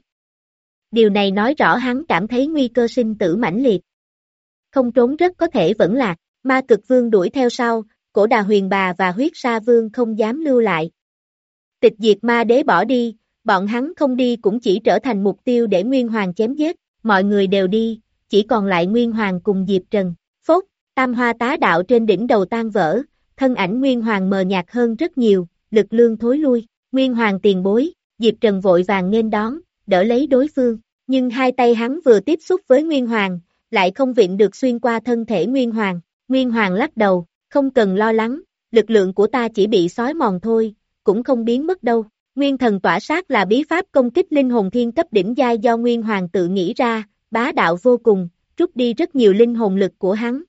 Điều này nói rõ hắn cảm thấy nguy cơ sinh tử mãnh liệt. Không trốn rất có thể vẫn lạc, ma cực vương đuổi theo sau, Cổ Đà Huyền Bà và Huyết Sa Vương không dám lưu lại. Tịch Diệt Ma Đế bỏ đi, bọn hắn không đi cũng chỉ trở thành mục tiêu để Nguyên Hoàng chém giết, mọi người đều đi, chỉ còn lại Nguyên Hoàng cùng Diệp Trần. Phốt, tam hoa tá đạo trên đỉnh đầu tan vỡ, thân ảnh Nguyên Hoàng mờ nhạt hơn rất nhiều, lực lương thối lui, Nguyên Hoàng tiền bối, Diệp Trần vội vàng nghênh đón, đỡ lấy đối phương, nhưng hai tay hắn vừa tiếp xúc với Nguyên Hoàng, lại không vịn được xuyên qua thân thể Nguyên Hoàng. Nguyên Hoàng lắc đầu, không cần lo lắng, lực lượng của ta chỉ bị xói mòn thôi, cũng không biến mất đâu. Nguyên thần tỏa sát là bí pháp công kích linh hồn thiên cấp đỉnh giai do Nguyên Hoàng tự nghĩ ra, bá đạo vô cùng, rút đi rất nhiều linh hồn lực của hắn.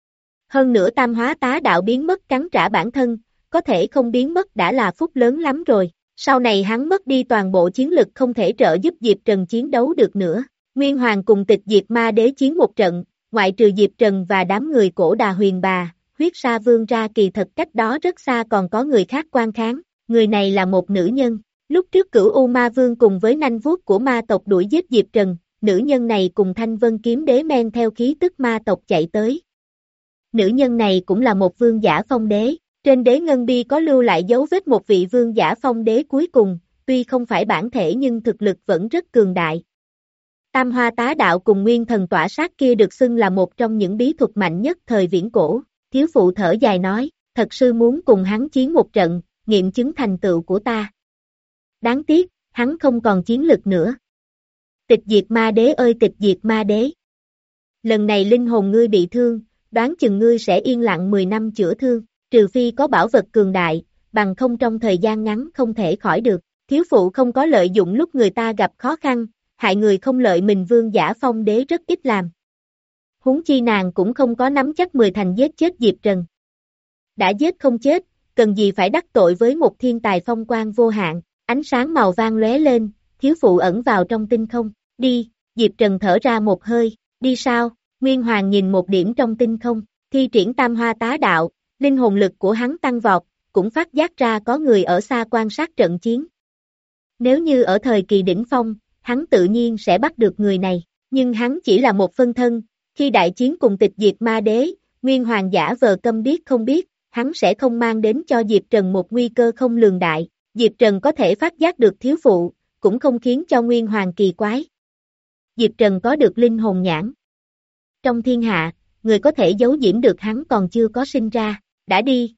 Hơn nữa tam hóa tá đạo biến mất cắn trả bản thân, có thể không biến mất đã là phúc lớn lắm rồi. Sau này hắn mất đi toàn bộ chiến lực không thể trợ giúp Diệp Trần chiến đấu được nữa. Nguyên Hoàng cùng Tịch Diệt Ma Đế chiến một trận, ngoại trừ Diệp Trần và đám người Cổ Đà Huyền Bà, Huyết Sa Vương ra kỳ thật cách đó rất xa còn có người khác quan kháng. Người này là một nữ nhân. Lúc trước Cửu U Ma Vương cùng với nanh vuốt của ma tộc đuổi giết Diệp Trần, nữ nhân này cùng Thanh Vân Kiếm Đế men theo khí tức ma tộc chạy tới. Nữ nhân này cũng là một vương giả phong đế. Trên đế ngân bi có lưu lại dấu vết một vị vương giả phong đế cuối cùng, tuy không phải bản thể nhưng thực lực vẫn rất cường đại. Tam hoa tá đạo cùng nguyên thần tỏa sát kia được xưng là một trong những bí thuật mạnh nhất thời viễn cổ. Thiếu phụ thở dài nói, thật sự muốn cùng hắn chiến một trận, nghiệm chứng thành tựu của ta. Đáng tiếc, hắn không còn chiến lực nữa. Tịch Diệt Ma Đế ơi Tịch Diệt Ma Đế. Lần này linh hồn ngươi bị thương, đoán chừng ngươi sẽ yên lặng mười năm chữa thương. Trừ phi có bảo vật cường đại, bằng không trong thời gian ngắn không thể khỏi được. Thiếu phụ không có lợi dụng lúc người ta gặp khó khăn, hại người không lợi mình vương giả phong đế rất ít làm. Huống chi nàng cũng không có nắm chắc mười thành giết chết Diệp Trần. Đã giết không chết, cần gì phải đắc tội với một thiên tài phong quang vô hạn. Ánh sáng màu vàng lóe lên, thiếu phụ ẩn vào trong tinh không. Đi, Diệp Trần thở ra một hơi, đi sao? Nguyên Hoàng nhìn một điểm trong tinh không, thi triển tam hoa tá đạo. Linh hồn lực của hắn tăng vọt, cũng phát giác ra có người ở xa quan sát trận chiến. Nếu như ở thời kỳ đỉnh phong, hắn tự nhiên sẽ bắt được người này, nhưng hắn chỉ là một phân thân, khi đại chiến cùng Tịch Diệt Ma Đế, Nguyên Hoàng giả vờ câm biết không biết, hắn sẽ không mang đến cho Diệp Trần một nguy cơ không lường đại. Diệp Trần có thể phát giác được thiếu phụ, cũng không khiến cho Nguyên Hoàng kỳ quái. Diệp Trần có được linh hồn nhãn. Trong thiên hạ, người có thể giấu diễm được hắn còn chưa có sinh ra. Đã đi.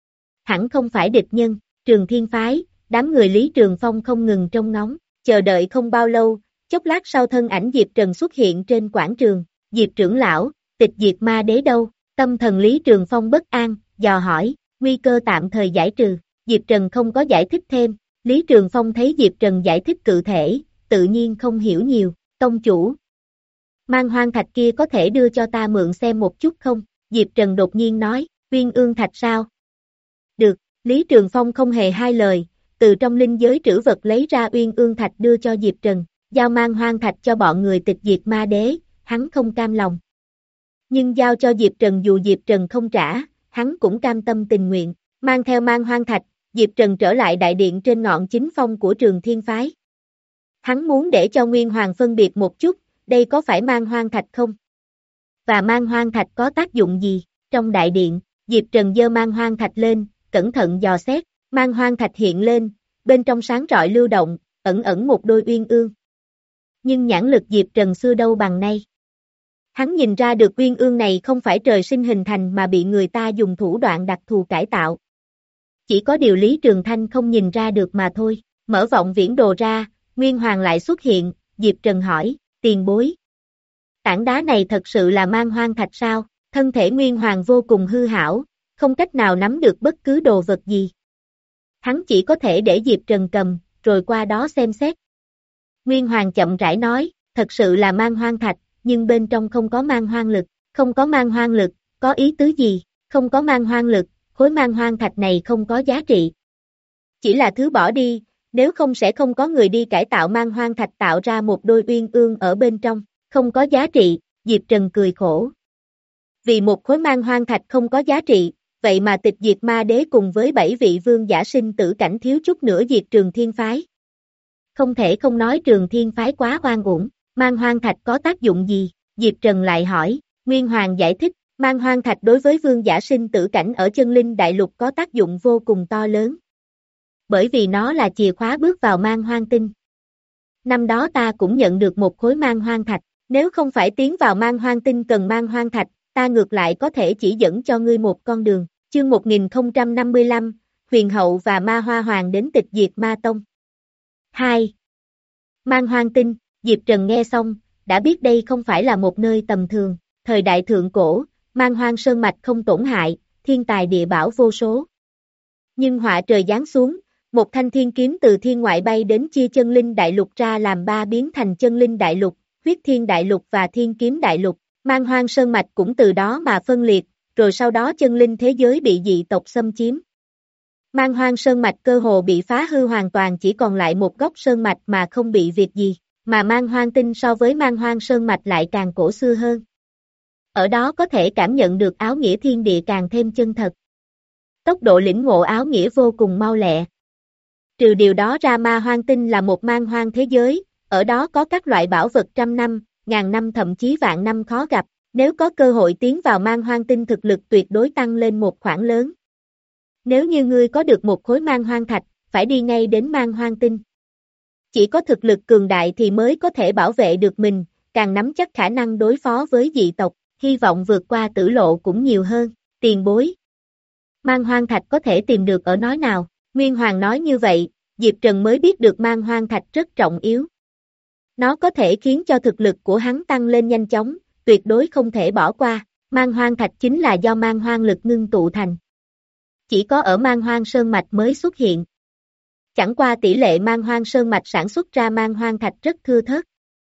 Hẳn không phải địch nhân, Trường Thiên Phái, đám người Lý Trường Phong không ngừng trông ngóng, chờ đợi không bao lâu, chốc lát sau thân ảnh Diệp Trần xuất hiện trên quảng trường, Diệp trưởng lão, Tịch Diệt Ma Đế đâu, tâm thần Lý Trường Phong bất an, dò hỏi, nguy cơ tạm thời giải trừ, Diệp Trần không có giải thích thêm, Lý Trường Phong thấy Diệp Trần giải thích cụ thể, tự nhiên không hiểu nhiều, tông chủ. Mang hoang thạch kia có thể đưa cho ta mượn xem một chút không, Diệp Trần đột nhiên nói. Uyên ương thạch sao? Được, Lý Trường Phong không hề hai lời, từ trong linh giới trữ vật lấy ra uyên ương thạch đưa cho Diệp Trần, giao mang hoang thạch cho bọn người Tịch Diệt Ma Đế, hắn không cam lòng. Nhưng giao cho Diệp Trần dù Diệp Trần không trả, hắn cũng cam tâm tình nguyện, mang theo Man Hoang Thạch, Diệp Trần trở lại đại điện trên ngọn chính phong của Trường Thiên Phái. Hắn muốn để cho Nguyên Hoàng phân biệt một chút, đây có phải Man Hoang Thạch không? Và Man Hoang Thạch có tác dụng gì? Trong đại điện, Diệp Trần giơ Man Hoang Thạch lên, cẩn thận dò xét, Man Hoang Thạch hiện lên, bên trong sáng rọi lưu động, ẩn ẩn một đôi uyên ương. Nhưng nhãn lực Diệp Trần xưa đâu bằng nay. Hắn nhìn ra được uyên ương này không phải trời sinh hình thành mà bị người ta dùng thủ đoạn đặc thù cải tạo. Chỉ có điều Lý Trường Thanh không nhìn ra được mà thôi. Mở vọng viễn đồ ra, Nguyên Hoàng lại xuất hiện, Diệp Trần hỏi, tiền bối. Tảng đá này thật sự là Man Hoang Thạch sao? Thân thể Nguyên Hoàng vô cùng hư hảo, không cách nào nắm được bất cứ đồ vật gì. Hắn chỉ có thể để Diệp Trần cầm, rồi qua đó xem xét. Nguyên Hoàng chậm rãi nói, thật sự là Man Hoang Thạch, nhưng bên trong không có Man Hoang lực, không có Man Hoang lực, có ý tứ gì? Không có Man Hoang lực, khối Man Hoang Thạch này không có giá trị. Chỉ là thứ bỏ đi, nếu không sẽ không có người đi cải tạo Man Hoang Thạch tạo ra một đôi uyên ương ở bên trong, không có giá trị, Diệp Trần cười khổ. Vì một khối Man Hoang Thạch không có giá trị, vậy mà tịch diệt ma đế cùng với bảy vị vương giả sinh tử cảnh thiếu chút nữa diệt Trường Thiên Phái. Không thể không nói Trường Thiên Phái quá oan uổng, Man Hoang Thạch có tác dụng gì? Diệp Trần lại hỏi, Nguyên Hoàng giải thích, Man Hoang Thạch đối với vương giả sinh tử cảnh ở chân linh đại lục có tác dụng vô cùng to lớn. Bởi vì nó là chìa khóa bước vào Man Hoang tinh. Năm đó ta cũng nhận được một khối Man Hoang Thạch, nếu không phải tiến vào Man Hoang tinh cần Man Hoang Thạch, ta ngược lại có thể chỉ dẫn cho ngươi một con đường. Chương một nghìn không trăm năm mươi lăm, Huyền Hậu và Ma Hoa Hoàng đến tịch diệt Ma Tông. hai. Man Hoang tinh, Diệp Trần nghe xong, đã biết đây không phải là một nơi tầm thường, thời đại thượng cổ, Man Hoang sơn mạch không tổn hại, thiên tài địa bảo vô số. Nhưng họa trời giáng xuống, một thanh thiên kiếm từ thiên ngoại bay đến chia chân linh đại lục ra làm ba biến thành chân linh đại lục, huyết thiên đại lục và thiên kiếm đại lục. Man Hoang sơn mạch cũng từ đó mà phân liệt, rồi sau đó chân linh thế giới bị dị tộc xâm chiếm. Man Hoang sơn mạch cơ hồ bị phá hư hoàn toàn, chỉ còn lại một góc sơn mạch mà không bị việc gì, mà Man Hoang tinh so với Man Hoang sơn mạch lại càng cổ xưa hơn. Ở đó có thể cảm nhận được áo nghĩa thiên địa càng thêm chân thật. Tốc độ lĩnh ngộ áo nghĩa vô cùng mau lẹ. Trừ điều đó ra, Ma Hoang tinh là một man hoang thế giới, ở đó có các loại bảo vật trăm năm, ngàn năm thậm chí vạn năm khó gặp, nếu có cơ hội tiến vào Man Hoang tinh thực lực tuyệt đối tăng lên một khoản lớn. Nếu như ngươi có được một khối Man Hoang thạch, phải đi ngay đến Man Hoang tinh. Chỉ có thực lực cường đại thì mới có thể bảo vệ được mình, càng nắm chắc khả năng đối phó với dị tộc, hy vọng vượt qua tử lộ cũng nhiều hơn. Tiền bối, Man Hoang thạch có thể tìm được ở nói nào? Nguyên Hoàng nói như vậy, Diệp Trần mới biết được Man Hoang thạch rất trọng yếu. Nó có thể khiến cho thực lực của hắn tăng lên nhanh chóng, tuyệt đối không thể bỏ qua. Man Hoang thạch chính là do Man Hoang lực ngưng tụ thành. Chỉ có ở Man Hoang sơn mạch mới xuất hiện. Chẳng qua tỷ lệ Man Hoang sơn mạch sản xuất ra Man Hoang thạch rất thưa thớt.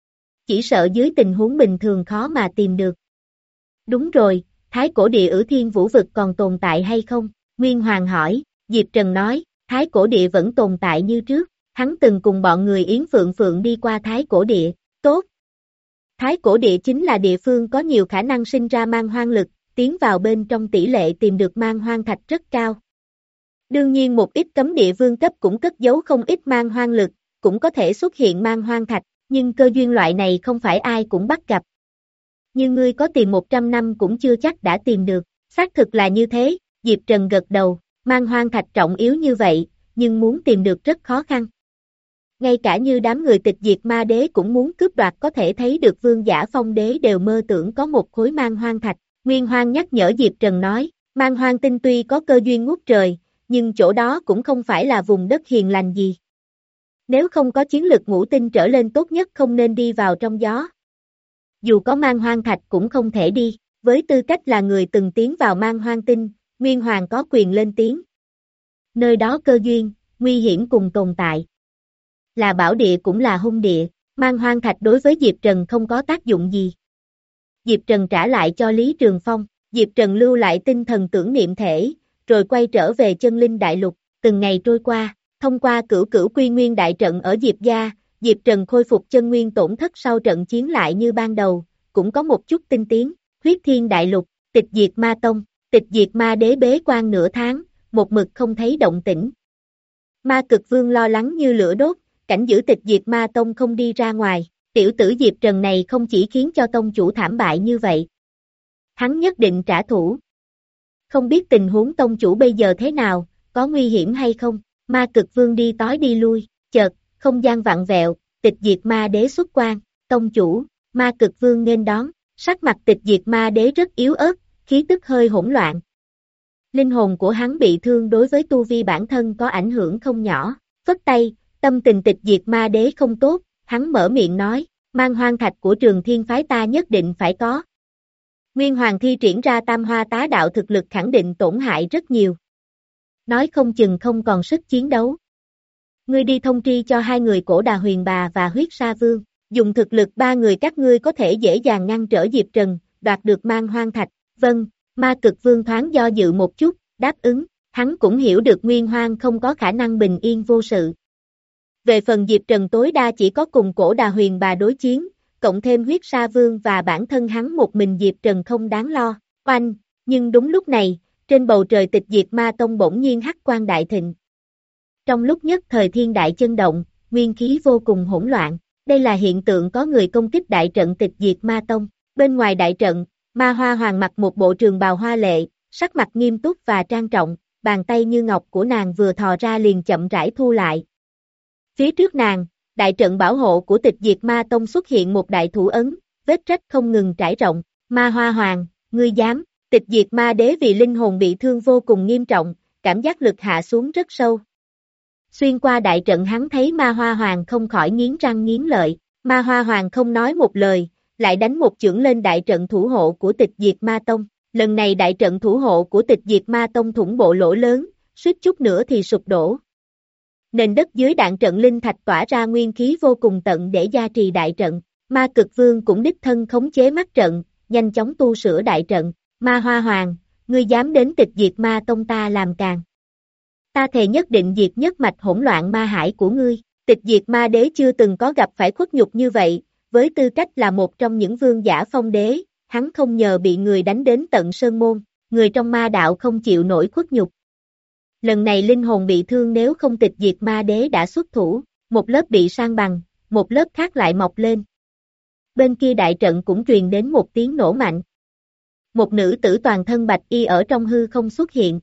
Chỉ sợ dưới tình huống bình thường khó mà tìm được. Đúng rồi, Thái cổ địa ử thiên vũ vực còn tồn tại hay không? Nguyên Hoàng hỏi. Diệp Trần nói, Thái cổ địa vẫn tồn tại như trước. Hắn từng cùng bọn người Yến Phượng Phượng đi qua Thái cổ địa. Tốt. Thái cổ địa chính là địa phương có nhiều khả năng sinh ra Man Hoang lực, tiến vào bên trong tỷ lệ tìm được Man Hoang thạch rất cao. Đương nhiên một ít cấm địa vương cấp cũng cất giấu không ít Man Hoang lực, cũng có thể xuất hiện Man Hoang thạch, nhưng cơ duyên loại này không phải ai cũng bắt gặp. Như ngươi có tìm một trăm năm cũng chưa chắc đã tìm được, xác thực là như thế, Diệp Trần gật đầu, Man Hoang thạch trọng yếu như vậy, nhưng muốn tìm được rất khó khăn. Ngay cả như đám người tịch diệt ma đế cũng muốn cướp đoạt, có thể thấy được vương giả phong đế đều mơ tưởng có một khối Man Hoang thạch. Nguyên Hoang nhắc nhở Diệp Trần nói, Man Hoang tinh tuy có cơ duyên ngút trời, nhưng chỗ đó cũng không phải là vùng đất hiền lành gì. Nếu không có chiến lực ngũ tinh trở lên tốt nhất không nên đi vào trong gió. Dù có Man Hoang thạch cũng không thể đi, với tư cách là người từng tiến vào Man Hoang tinh, Nguyên Hoàng có quyền lên tiếng. Nơi đó cơ duyên, nguy hiểm cùng tồn tại. Là bảo địa cũng là hung địa, Man Hoang thạch đối với Diệp Trần không có tác dụng gì. Diệp Trần trả lại cho Lý Trường Phong, Diệp Trần lưu lại tinh thần tưởng niệm thể, rồi quay trở về chân linh đại lục. Từng ngày trôi qua, thông qua cửu cửu quy nguyên đại trận ở Diệp gia, Diệp Trần khôi phục chân nguyên tổn thất sau trận chiến lại như ban đầu, cũng có một chút tinh tiến. Huyết Thiên Đại Lục, Tịch Diệt Ma Tông, Tịch Diệt Ma Đế bế quan nửa tháng, một mực không thấy động tĩnh. Ma Cực Vương lo lắng như lửa đốt, cảnh giữ Tịch Diệt Ma Tông không đi ra ngoài, tiểu tử Diệp Trần này không chỉ khiến cho tông chủ thảm bại như vậy. Hắn nhất định trả thù. Không biết tình huống tông chủ bây giờ thế nào, có nguy hiểm hay không? Ma Cực Vương đi tới đi lui, chợt, không gian vặn vẹo, Tịch Diệt Ma Đế xuất quan, tông chủ, Ma Cực Vương nghênh đón, sắc mặt Tịch Diệt Ma Đế rất yếu ớt, khí tức hơi hỗn loạn. Linh hồn của hắn bị thương đối với tu vi bản thân có ảnh hưởng không nhỏ, phất tay, tâm tình Tịch Diệt Ma Đế không tốt, hắn mở miệng nói, mang hoang thạch của Trường Thiên phái ta nhất định phải có. Nguyên Hoàng thi triển ra tam hoa tá đạo thực lực khẳng định tổn hại rất nhiều. Nói không chừng không còn sức chiến đấu. Ngươi đi thông tri cho hai người Cổ Đà Huyền Bà và Huyết Sa Vương, dùng thực lực ba người các ngươi có thể dễ dàng ngăn trở Diệp Trần, đoạt được mang hoang thạch. Vâng, Ma Cực Vương thoáng do dự một chút, đáp ứng, hắn cũng hiểu được Nguyên Hoang không có khả năng bình yên vô sự. Về phần Diệp Trần tối đa chỉ có cùng Cổ Đà Huyền Bà đối chiến, cộng thêm Huyết Sa Vương và bản thân hắn một mình Diệp Trần không đáng lo, oanh, nhưng đúng lúc này, trên bầu trời Tịch Diệt Ma Tông bỗng nhiên hắc quang đại thịnh. Trong lúc nhất thời thiên đại chân động, nguyên khí vô cùng hỗn loạn, đây là hiện tượng có người công kích đại trận Tịch Diệt Ma Tông, bên ngoài đại trận, Ma Hoa Hoàng mặc một bộ trường bào hoa lệ, sắc mặt nghiêm túc và trang trọng, bàn tay như ngọc của nàng vừa thò ra liền chậm rãi thu lại. Phía trước nàng, đại trận bảo hộ của Tịch Diệt Ma Tông xuất hiện một đại thủ ấn, vết rách không ngừng trải rộng, Ma Hoa Hoàng, ngươi dám, Tịch Diệt Ma Đế vì linh hồn bị thương vô cùng nghiêm trọng, cảm giác lực hạ xuống rất sâu. Xuyên qua đại trận hắn thấy Ma Hoa Hoàng không khỏi nghiến răng nghiến lợi, Ma Hoa Hoàng không nói một lời, lại đánh một chưởng lên đại trận thủ hộ của Tịch Diệt Ma Tông, lần này đại trận thủ hộ của Tịch Diệt Ma Tông thủng bộ lỗ lớn, suýt chút nữa thì sụp đổ. Nền đất dưới đạn trận linh thạch tỏa ra nguyên khí vô cùng tận để gia trì đại trận, Ma Cực Vương cũng đích thân khống chế mắt trận, nhanh chóng tu sửa đại trận, Ma Hoa Hoàng, ngươi dám đến Tịch Diệt Ma Tông ta làm càng. Ta thề nhất định diệt nhất mạch hỗn loạn ma hải của ngươi, Tịch Diệt Ma Đế chưa từng có gặp phải khuất nhục như vậy, với tư cách là một trong những vương giả phong đế, hắn không ngờ bị người đánh đến tận sơn môn, người trong ma đạo không chịu nổi khuất nhục. Lần này linh hồn bị thương nếu không Tịch Diệt Ma Đế đã xuất thủ, một lớp bị san bằng, một lớp khác lại mọc lên. Bên kia đại trận cũng truyền đến một tiếng nổ mạnh. Một nữ tử toàn thân bạch y ở trong hư không xuất hiện.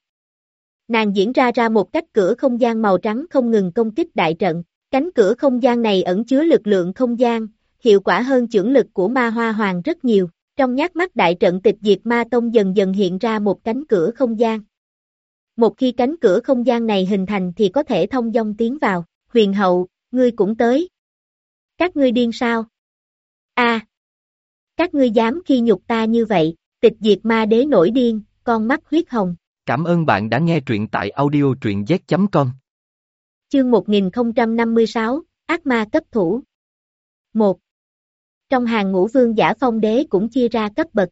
Nàng diễn ra ra một cách cửa không gian màu trắng không ngừng công kích đại trận, cánh cửa không gian này ẩn chứa lực lượng không gian, hiệu quả hơn chưởng lực của Ma Hoa Hoàng rất nhiều, trong nhát mắt đại trận Tịch Diệt Ma Tông dần dần hiện ra một cánh cửa không gian. Một khi cánh cửa không gian này hình thành thì có thể thông dong tiến vào, huyền hậu, ngươi cũng tới. Các ngươi điên sao? A, à, các ngươi dám khi nhục ta như vậy, Tịch Diệt Ma Đế nổi điên, con mắt huyết hồng. Cảm ơn bạn đã nghe truyện tại audio truyện z chấm com. Chương một nghìn không trăm năm mươi sáu, Ác Ma cấp thủ. một. Trong hàng ngũ vương giả phong đế cũng chia ra cấp bậc.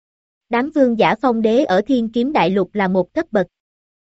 Đám vương giả phong đế ở Thiên Kiếm Đại Lục là một cấp bậc.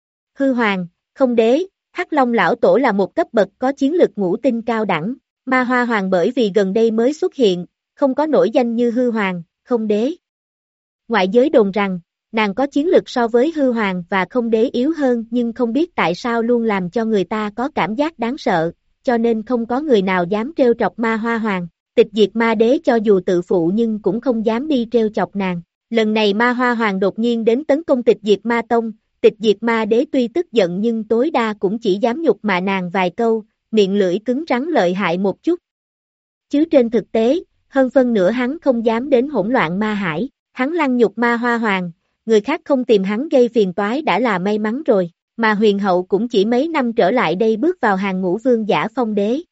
Hư Hoàng, Không Đế, Hắc Long Lão Tổ là một cấp bậc có chiến lực ngũ tinh cao đẳng. Ma Hoa Hoàng bởi vì gần đây mới xuất hiện, không có nổi danh như Hư Hoàng, Không Đế. Ngoại giới đồn rằng, nàng có chiến lực so với Hư Hoàng và Không Đế yếu hơn nhưng không biết tại sao luôn làm cho người ta có cảm giác đáng sợ, cho nên không có người nào dám trêu chọc Ma Hoa Hoàng. Tịch Diệt Ma Đế cho dù tự phụ nhưng cũng không dám đi trêu chọc nàng. Lần này Ma Hoa Hoàng đột nhiên đến tấn công Tịch Diệt Ma Tông, Tịch Diệt Ma Đế tuy tức giận nhưng tối đa cũng chỉ dám nhục mạ nàng vài câu, miệng lưỡi cứng rắn lợi hại một chút. Chứ trên thực tế, hơn phân nửa hắn không dám đến hỗn loạn ma hải, hắn lăng nhục Ma Hoa Hoàng, người khác không tìm hắn gây phiền toái đã là may mắn rồi, mà huyền hậu cũng chỉ mấy năm trở lại đây bước vào hàng ngũ vương giả phong đế.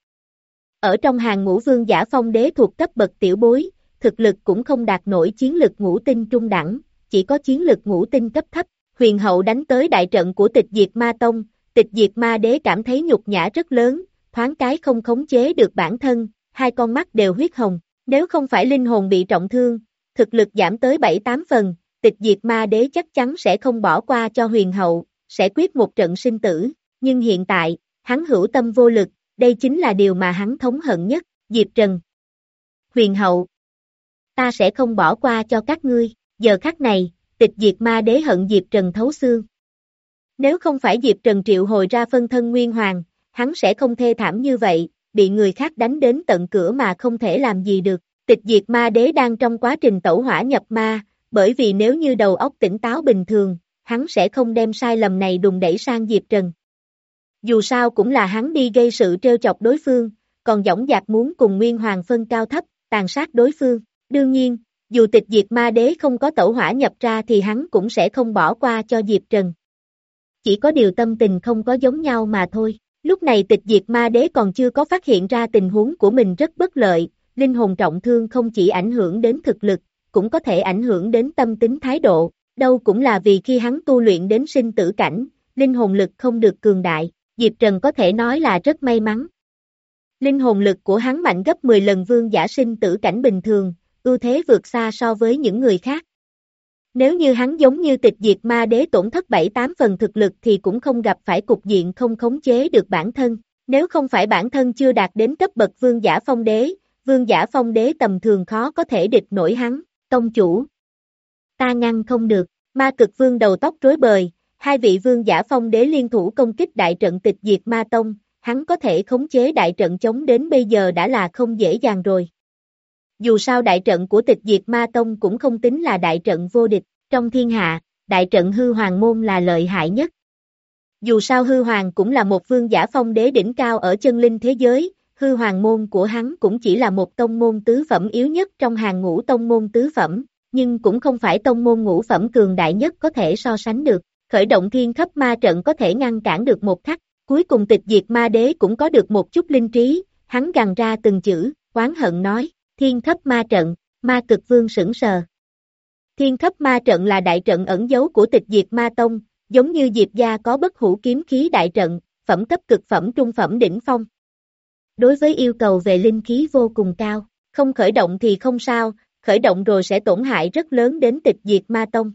Ở trong hàng ngũ vương giả phong đế thuộc cấp bậc tiểu bối, thực lực cũng không đạt nổi chiến lực ngũ tinh trung đẳng, chỉ có chiến lực ngũ tinh cấp thấp. Huyền hậu đánh tới đại trận của Tịch Diệt Ma Tông, Tịch Diệt Ma Đế cảm thấy nhục nhã rất lớn, thoáng cái không khống chế được bản thân, hai con mắt đều huyết hồng, nếu không phải linh hồn bị trọng thương, thực lực giảm tới bảy tám phần, Tịch Diệt Ma Đế chắc chắn sẽ không bỏ qua cho huyền hậu, sẽ quyết một trận sinh tử, nhưng hiện tại, hắn hữu tâm vô lực, đây chính là điều mà hắn thống hận nhất, Diệp Trần. Huyền hậu, ta sẽ không bỏ qua cho các ngươi, Giờ khắc này, tịch diệt ma đế hận Diệp Trần thấu xương. Nếu không phải Diệp Trần triệu hồi ra phân thân Nguyên Hoàng, hắn sẽ không thê thảm như vậy, bị người khác đánh đến tận cửa mà không thể làm gì được. Tịch diệt ma đế đang trong quá trình tẩu hỏa nhập ma, bởi vì nếu như đầu óc tỉnh táo bình thường, hắn sẽ không đem sai lầm này đùng đẩy sang Diệp Trần. Dù sao cũng là hắn đi gây sự trêu chọc đối phương, còn dõng dạc muốn cùng Nguyên Hoàng phân cao thấp, tàn sát đối phương. Đương nhiên, dù tịch diệt ma đế không có tẩu hỏa nhập ra thì hắn cũng sẽ không bỏ qua cho Diệp Trần. Chỉ có điều tâm tình không có giống nhau mà thôi. Lúc này tịch diệt ma đế còn chưa có phát hiện ra tình huống của mình rất bất lợi, linh hồn trọng thương không chỉ ảnh hưởng đến thực lực, cũng có thể ảnh hưởng đến tâm tính thái độ, đâu cũng là vì khi hắn tu luyện đến sinh tử cảnh, linh hồn lực không được cường đại, Diệp Trần có thể nói là rất may mắn. Linh hồn lực của hắn mạnh gấp mười lần vương giả sinh tử cảnh bình thường, ưu thế vượt xa so với những người khác. Nếu như hắn giống như tịch diệt ma đế tổn thất bảy tám phần thực lực thì cũng không gặp phải cục diện không khống chế được bản thân. Nếu không phải bản thân chưa đạt đến cấp bậc vương giả phong đế, vương giả phong đế tầm thường khó có thể địch nổi hắn. Tông chủ, ta ngăn không được. Ma cực vương đầu tóc rối bời, hai vị vương giả phong đế liên thủ công kích đại trận tịch diệt ma tông, hắn có thể khống chế đại trận chống đến bây giờ đã là không dễ dàng rồi. Dù sao đại trận của tịch diệt ma tông cũng không tính là đại trận vô địch, trong thiên hạ, đại trận hư hoàng môn là lợi hại nhất. Dù sao hư hoàng cũng là một vương giả phong đế đỉnh cao ở chân linh thế giới, hư hoàng môn của hắn cũng chỉ là một tông môn tứ phẩm yếu nhất trong hàng ngũ tông môn tứ phẩm, nhưng cũng không phải tông môn ngũ phẩm cường đại nhất có thể so sánh được. Khởi động thiên cấp ma trận có thể ngăn cản được một khắc, cuối cùng tịch diệt ma đế cũng có được một chút linh trí, hắn gằn ra từng chữ, oán hận nói, thiên cấp ma trận, ma cực vương sững sờ. Thiên cấp ma trận là đại trận ẩn giấu của tịch diệt ma tông, giống như Diệp gia có bất hủ kiếm khí đại trận, phẩm cấp cực phẩm trung phẩm đỉnh phong. Đối với yêu cầu về linh khí vô cùng cao, không khởi động thì không sao, khởi động rồi sẽ tổn hại rất lớn đến tịch diệt ma tông.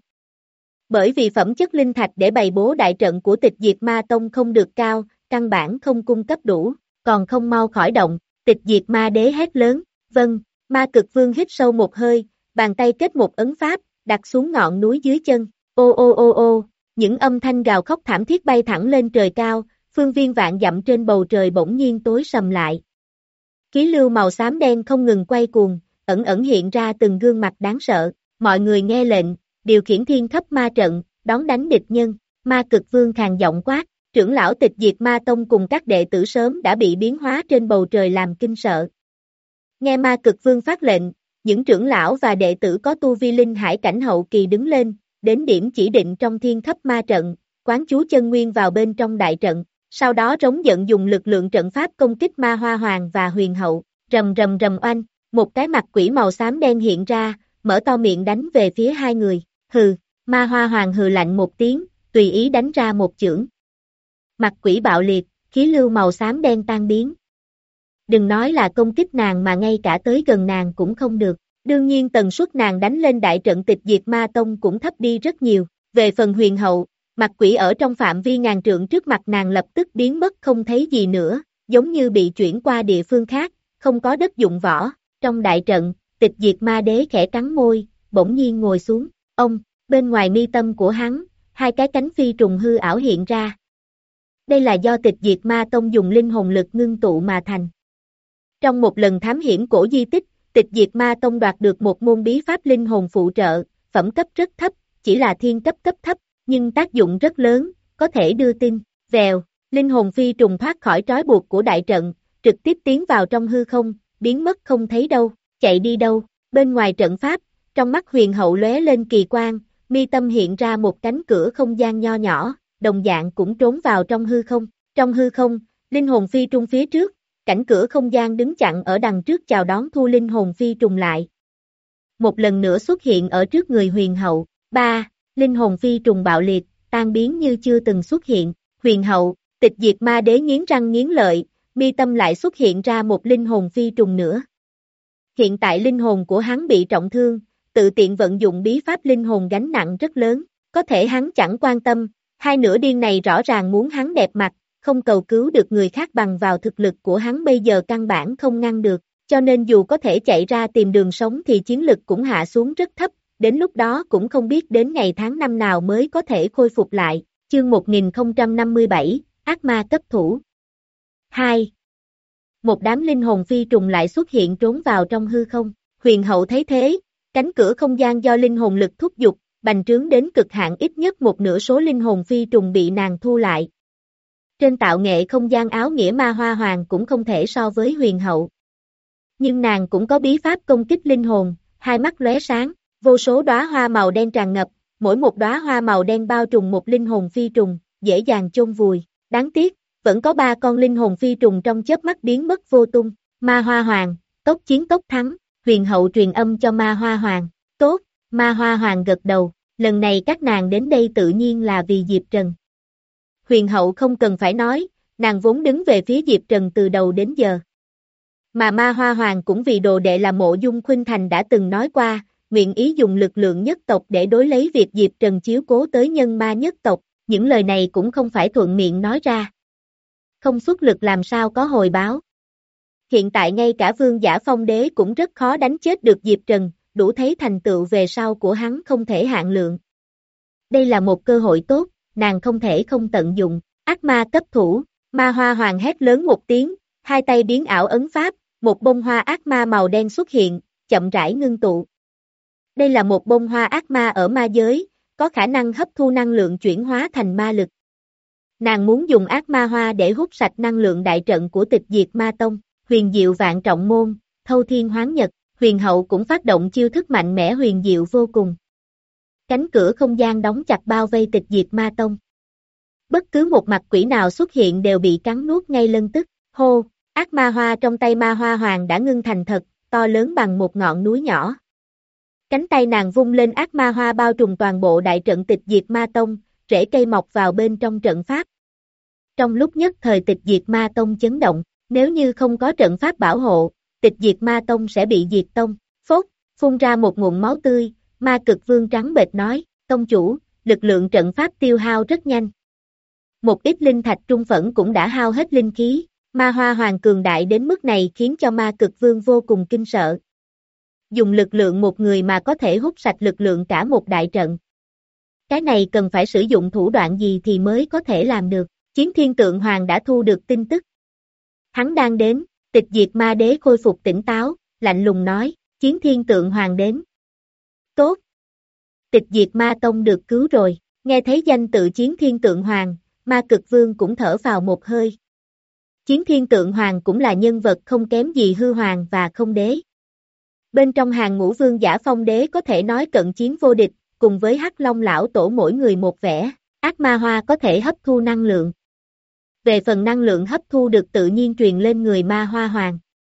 Bởi vì phẩm chất linh thạch để bày bố đại trận của tịch diệt ma tông không được cao, căn bản không cung cấp đủ, còn không mau khởi động, tịch diệt ma đế hét lớn, vâng, ma cực vương hít sâu một hơi, bàn tay kết một ấn pháp, đặt xuống ngọn núi dưới chân, ô ô ô ô, những âm thanh gào khóc thảm thiết bay thẳng lên trời cao, phương viên vạn dặm trên bầu trời bỗng nhiên tối sầm lại. Khí lưu màu xám đen không ngừng quay cuồng, ẩn ẩn hiện ra từng gương mặt đáng sợ, mọi người nghe lệnh, điều khiển thiên cấp ma trận, đón đánh địch nhân, ma cực vương khàn giọng quát, trưởng lão tịch diệt ma tông cùng các đệ tử sớm đã bị biến hóa trên bầu trời làm kinh sợ. Nghe ma cực vương phát lệnh, những trưởng lão và đệ tử có tu vi linh hải cảnh hậu kỳ đứng lên, đến điểm chỉ định trong thiên cấp ma trận, quán chú chân nguyên vào bên trong đại trận, sau đó rống giận dùng lực lượng trận pháp công kích ma hoa hoàng và huyền hậu, rầm rầm rầm oanh, một cái mặt quỷ màu xám đen hiện ra, mở to miệng đánh về phía hai người, hừ, ma hoa hoàng hừ lạnh một tiếng, tùy ý đánh ra một chưởng. Mặt quỷ bạo liệt, khí lưu màu xám đen tan biến. Đừng nói là công kích nàng mà ngay cả tới gần nàng cũng không được, đương nhiên tần suất nàng đánh lên đại trận tịch diệt ma tông cũng thấp đi rất nhiều, về phần huyền hậu, mặt quỷ ở trong phạm vi ngàn trượng trước mặt nàng lập tức biến mất không thấy gì nữa, giống như bị chuyển qua địa phương khác, không có đất dụng võ, trong đại trận, tịch diệt ma đế khẽ cắn môi, bỗng nhiên ngồi xuống, ông, bên ngoài mi tâm của hắn, hai cái cánh phi trùng hư ảo hiện ra. Đây là do tịch diệt ma tông dùng linh hồn lực ngưng tụ mà thành. Trong một lần thám hiểm cổ di tích, tịch diệt ma tông đoạt được một môn bí pháp linh hồn phụ trợ, phẩm cấp rất thấp, chỉ là thiên cấp cấp thấp, nhưng tác dụng rất lớn, có thể đưa tin, vèo, linh hồn phi trùng thoát khỏi trói buộc của đại trận, trực tiếp tiến vào trong hư không, biến mất không thấy đâu, chạy đi đâu, bên ngoài trận pháp, trong mắt huyền hậu lóe lên kỳ quang, mi tâm hiện ra một cánh cửa không gian nho nhỏ, đồng dạng cũng trốn vào trong hư không, trong hư không, linh hồn phi trùng phía trước, cảnh cửa không gian đứng chặn ở đằng trước chào đón thu linh hồn phi trùng lại. Một lần nữa xuất hiện ở trước người huyền hậu, ba, linh hồn phi trùng bạo liệt, tan biến như chưa từng xuất hiện, huyền hậu, tịch diệt ma đế nghiến răng nghiến lợi, mi tâm lại xuất hiện ra một linh hồn phi trùng nữa. Hiện tại linh hồn của hắn bị trọng thương, tự tiện vận dụng bí pháp linh hồn gánh nặng rất lớn, có thể hắn chẳng quan tâm, hai nửa điên này rõ ràng muốn hắn đẹp mặt, không cầu cứu được người khác bằng vào thực lực của hắn bây giờ căn bản không ngăn được, cho nên dù có thể chạy ra tìm đường sống thì chiến lực cũng hạ xuống rất thấp, đến lúc đó cũng không biết đến ngày tháng năm nào mới có thể khôi phục lại. Chương một nghìn không trăm năm mươi bảy, Ác ma cấp thủ. hai. Một đám linh hồn phi trùng lại xuất hiện trốn vào trong hư không. Huyền hậu thấy thế, cánh cửa không gian do linh hồn lực thúc giục, bành trướng đến cực hạn, ít nhất một nửa số linh hồn phi trùng bị nàng thu lại. Trên tạo nghệ không gian áo nghĩa Ma Hoa Hoàng cũng không thể so với huyền hậu. Nhưng nàng cũng có bí pháp công kích linh hồn, hai mắt lóe sáng, vô số đóa hoa màu đen tràn ngập, mỗi một đóa hoa màu đen bao trùm một linh hồn phi trùng, dễ dàng chôn vùi. Đáng tiếc, vẫn có ba con linh hồn phi trùng trong chớp mắt biến mất vô tung. Ma Hoa Hoàng, tốc chiến tốc thắng, huyền hậu truyền âm cho Ma Hoa Hoàng. Tốt, Ma Hoa Hoàng gật đầu, lần này các nàng đến đây tự nhiên là vì Diệp Trần. Huyền hậu không cần phải nói, nàng vốn đứng về phía Diệp Trần từ đầu đến giờ. Mà Ma Hoa Hoàng cũng vì đồ đệ là Mộ Dung Khuynh Thành đã từng nói qua, nguyện ý dùng lực lượng nhất tộc để đối lấy việc Diệp Trần chiếu cố tới nhân ma nhất tộc, những lời này cũng không phải thuận miệng nói ra. Không xuất lực làm sao có hồi báo. Hiện tại ngay cả Vương Giả Phong Đế cũng rất khó đánh chết được Diệp Trần, đủ thấy thành tựu về sau của hắn không thể hạn lượng. Đây là một cơ hội tốt, nàng không thể không tận dụng. Ác ma cấp thủ, Ma Hoa Hoàng hét lớn một tiếng, hai tay biến ảo ấn pháp, một bông hoa ác ma màu đen xuất hiện, chậm rãi ngưng tụ. Đây là một bông hoa ác ma ở ma giới, có khả năng hấp thu năng lượng chuyển hóa thành ma lực. Nàng muốn dùng ác ma hoa để hút sạch năng lượng đại trận của Tịch Diệt Ma Tông. Huyền diệu vạn trọng môn, thâu thiên hoán nhật, huyền hậu cũng phát động chiêu thức mạnh mẽ huyền diệu vô cùng. Cánh cửa không gian đóng chặt bao vây Tịch Diệt Ma Tông. Bất cứ một mặt quỷ nào xuất hiện đều bị cắn nuốt ngay lân tức. Hô, ác ma hoa trong tay Ma Hoa Hoàng đã ngưng thành thật, to lớn bằng một ngọn núi nhỏ. Cánh tay nàng vung lên, ác ma hoa bao trùm toàn bộ đại trận Tịch Diệt Ma Tông, rễ cây mọc vào bên trong trận pháp. Trong lúc nhất thời Tịch Diệt Ma Tông chấn động. Nếu như không có trận pháp bảo hộ, Tịch Diệt Ma Tông sẽ bị diệt tông. Phốt, phun ra một ngụm máu tươi, Ma Cực Vương trắng bệch nói, tông chủ, lực lượng trận pháp tiêu hao rất nhanh. Một ít linh thạch trung phẫn cũng đã hao hết linh khí, Ma Hoa Hoàng cường đại đến mức này khiến cho Ma Cực Vương vô cùng kinh sợ. Dùng lực lượng một người mà có thể hút sạch lực lượng cả một đại trận. Cái này cần phải sử dụng thủ đoạn gì thì mới có thể làm được. Chiến Thiên Tượng Hoàng đã thu được tin tức. Hắn đang đến, Tịch Diệt Ma Đế khôi phục tỉnh táo, lạnh lùng nói, Chiến Thiên Tượng Hoàng đến. Tốt. Tịch Diệt Ma Tông được cứu rồi, nghe thấy danh tự Chiến Thiên Tượng Hoàng, Ma Cực Vương cũng thở vào một hơi. Chiến Thiên Tượng Hoàng cũng là nhân vật không kém gì Hư Hoàng và Không Đế. Bên trong hàng ngũ Vương Giả Phong Đế có thể nói cận chiến vô địch, cùng với Hắc Long Lão Tổ mỗi người một vẻ, ác ma hoa có thể hấp thu năng lượng. Về phần năng lượng hấp thu được tự nhiên truyền lên người Ma Hoa Hoàng.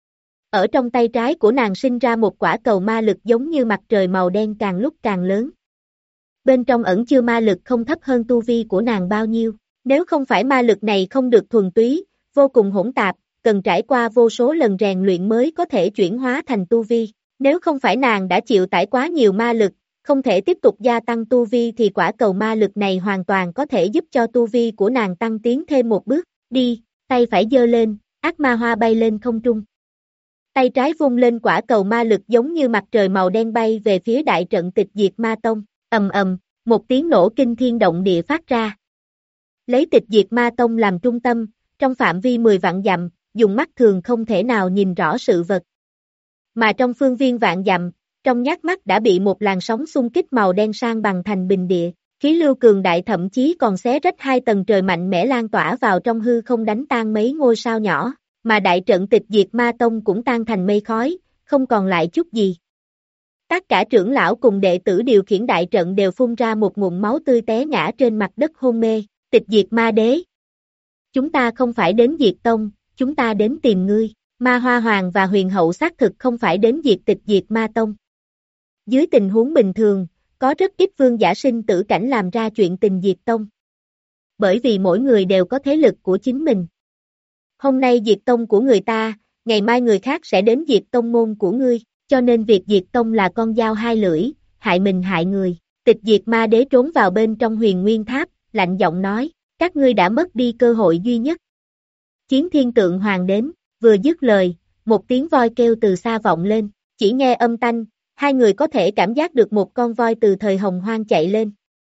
Ở trong tay trái của nàng sinh ra một quả cầu ma lực giống như mặt trời màu đen càng lúc càng lớn. Bên trong ẩn chứa ma lực không thấp hơn tu vi của nàng bao nhiêu. Nếu không phải ma lực này không được thuần túy, vô cùng hỗn tạp, cần trải qua vô số lần rèn luyện mới có thể chuyển hóa thành tu vi. Nếu không phải nàng đã chịu tải quá nhiều ma lực, không thể tiếp tục gia tăng tu vi thì quả cầu ma lực này hoàn toàn có thể giúp cho tu vi của nàng tăng tiến thêm một bước. Đi, tay phải giơ lên, ác ma hoa bay lên không trung. Tay trái vung lên quả cầu ma lực giống như mặt trời màu đen bay về phía đại trận Tịch Diệt Ma Tông. Ầm ầm, một tiếng nổ kinh thiên động địa phát ra. Lấy Tịch Diệt Ma Tông làm trung tâm, trong phạm vi mười vạn dặm, dùng mắt thường không thể nào nhìn rõ sự vật. Mà trong phương viên vạn dặm, trong nhát mắt đã bị một làn sóng xung kích màu đen san bằng thành bình địa, khí lưu cường đại thậm chí còn xé rách hai tầng trời mạnh mẽ lan tỏa vào trong hư không đánh tan mấy ngôi sao nhỏ, mà đại trận Tịch Diệt Ma Tông cũng tan thành mây khói, không còn lại chút gì. Tất cả trưởng lão cùng đệ tử điều khiển đại trận đều phun ra một ngụm máu tươi té ngã trên mặt đất hôn mê. Tịch Diệt Ma Đế. Chúng ta không phải đến diệt tông, chúng ta đến tìm ngươi. Ma Hoa Hoàng và Huyền Hậu xác thực không phải đến diệt Tịch Diệt Ma Tông. Dưới tình huống bình thường, có rất ít vương giả sinh tử cảnh làm ra chuyện tình diệt tông. Bởi vì mỗi người đều có thế lực của chính mình. Hôm nay diệt tông của người ta, ngày mai người khác sẽ đến diệt tông môn của ngươi, cho nên việc diệt tông là con dao hai lưỡi, hại mình hại người. Tịch Diệt Ma Đế trốn vào bên trong Huyền Nguyên Tháp, lạnh giọng nói, các ngươi đã mất đi cơ hội duy nhất. Chiến Thiên Tượng Hoàng đến, vừa dứt lời, một tiếng voi kêu từ xa vọng lên, chỉ nghe âm thanh, hai người có thể cảm giác được một con voi từ thời Hồng Hoang chạy lên.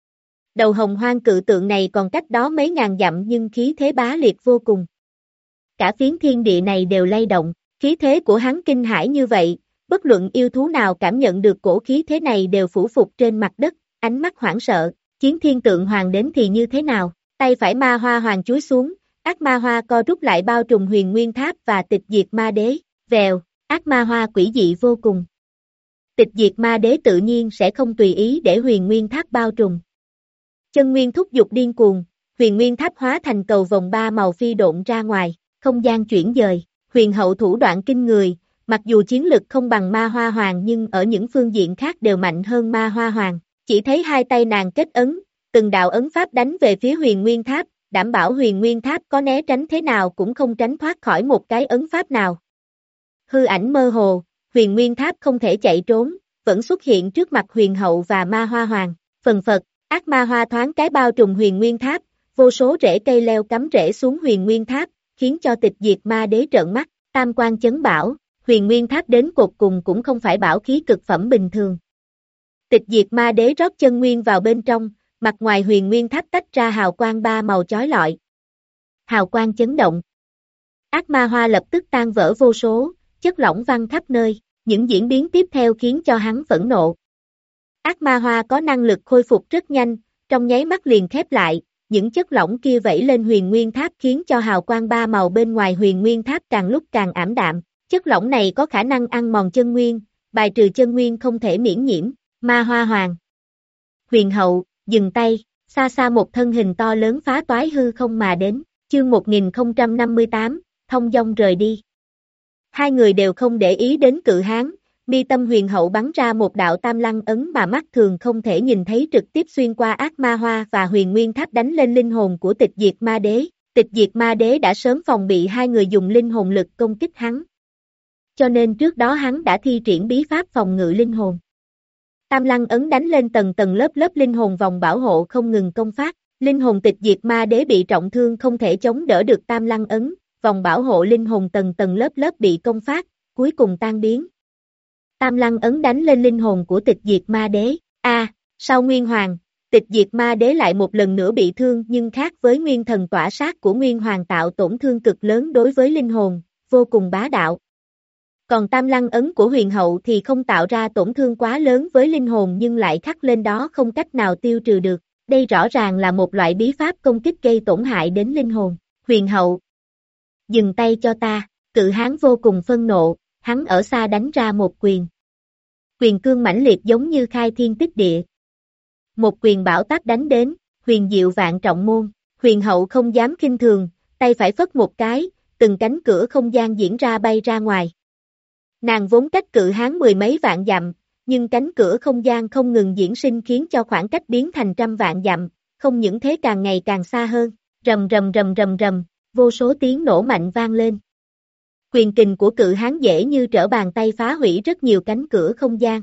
Đầu Hồng Hoang cự tượng này còn cách đó mấy ngàn dặm nhưng khí thế bá liệt vô cùng. Cả phiến thiên địa này đều lay động, khí thế của hắn kinh hãi như vậy, bất luận yêu thú nào cảm nhận được cổ khí thế này đều phủ phục trên mặt đất, ánh mắt hoảng sợ, chiến thiên tượng hoàng đến thì như thế nào, tay phải ma hoa hoàng chúi xuống, ác ma hoa co rút lại bao trùm huyền nguyên tháp và tịch diệt ma đế, vèo, ác ma hoa quỷ dị vô cùng. Tịch diệt ma đế tự nhiên sẽ không tùy ý để huyền nguyên tháp bao trùm. Chân nguyên thúc dục điên cuồng, huyền nguyên tháp hóa thành cầu vòng ba màu phi độn ra ngoài, không gian chuyển dời, huyền hậu thủ đoạn kinh người, mặc dù chiến lực không bằng ma hoa hoàng nhưng ở những phương diện khác đều mạnh hơn ma hoa hoàng, chỉ thấy hai tay nàng kết ấn, từng đạo ấn pháp đánh về phía huyền nguyên tháp, đảm bảo huyền nguyên tháp có né tránh thế nào cũng không tránh thoát khỏi một cái ấn pháp nào. Hư ảnh mơ hồ, huyền nguyên tháp không thể chạy trốn, vẫn xuất hiện trước mặt huyền hậu và ma hoa hoàng, phần phật, ác ma hoa thoáng cái bao trùm huyền nguyên tháp, vô số rễ cây leo cắm rễ xuống huyền nguyên tháp, khiến cho tịch diệt ma đế trợn mắt, tam quan chấn bảo, huyền nguyên tháp đến cột cùng cũng không phải bảo khí cực phẩm bình thường. Tịch diệt ma đế rót chân nguyên vào bên trong, mặt ngoài huyền nguyên tháp tách ra hào quang ba màu chói lọi. Hào quang chấn động. Ác ma hoa lập tức tan vỡ vô số, chất lỏng văng khắp nơi, những diễn biến tiếp theo khiến cho hắn phẫn nộ. Ác ma hoa có năng lực khôi phục rất nhanh, trong nháy mắt liền khép lại, những chất lỏng kia vẩy lên huyền nguyên tháp khiến cho hào quang ba màu bên ngoài huyền nguyên tháp càng lúc càng ảm đạm. Chất lỏng này có khả năng ăn mòn chân nguyên, bài trừ chân nguyên không thể miễn nhiễm, ma hoa hoàng. Huyền hậu, dừng tay, xa xa một thân hình to lớn phá toái hư không mà đến, chương một nghìn không trăm năm mươi tám, thông dong rời đi. Hai người đều không để ý đến cự hán, mi tâm huyền hậu bắn ra một đạo tam lăng ấn mà mắt thường không thể nhìn thấy trực tiếp xuyên qua ác ma hoa và huyền nguyên tháp đánh lên linh hồn của tịch diệt ma đế. Tịch diệt ma đế đã sớm phòng bị hai người dùng linh hồn lực công kích hắn. Cho nên trước đó hắn đã thi triển bí pháp phòng ngự linh hồn. Tam lăng ấn đánh lên tầng tầng lớp lớp linh hồn vòng bảo hộ không ngừng công phát, linh hồn tịch diệt ma đế bị trọng thương không thể chống đỡ được tam lăng ấn, vòng bảo hộ linh hồn tầng tầng lớp lớp bị công phát, cuối cùng tan biến. Tam lăng ấn đánh lên linh hồn của tịch diệt ma đế, a, à, sau Nguyên Hoàng, tịch diệt ma đế lại một lần nữa bị thương nhưng khác với nguyên thần tỏa sát của Nguyên Hoàng tạo tổn thương cực lớn đối với linh hồn, vô cùng bá đạo. Còn tam lăng ấn của huyền hậu thì không tạo ra tổn thương quá lớn với linh hồn nhưng lại khắc lên đó không cách nào tiêu trừ được. Đây rõ ràng là một loại bí pháp công kích gây tổn hại đến linh hồn. Huyền hậu, dừng tay cho ta, cự hán vô cùng phân nộ, hắn ở xa đánh ra một quyền. Quyền cương mãnh liệt giống như khai thiên tích địa. Một quyền bão táp đánh đến, huyền diệu vạn trọng môn, huyền hậu không dám khinh thường, tay phải phất một cái, từng cánh cửa không gian diễn ra bay ra ngoài. Nàng vốn cách cự hán mười mấy vạn dặm, nhưng cánh cửa không gian không ngừng diễn sinh khiến cho khoảng cách biến thành trăm vạn dặm, không những thế càng ngày càng xa hơn, rầm rầm rầm rầm rầm, vô số tiếng nổ mạnh vang lên. Quyền kình của cự hán dễ như trở bàn tay phá hủy rất nhiều cánh cửa không gian.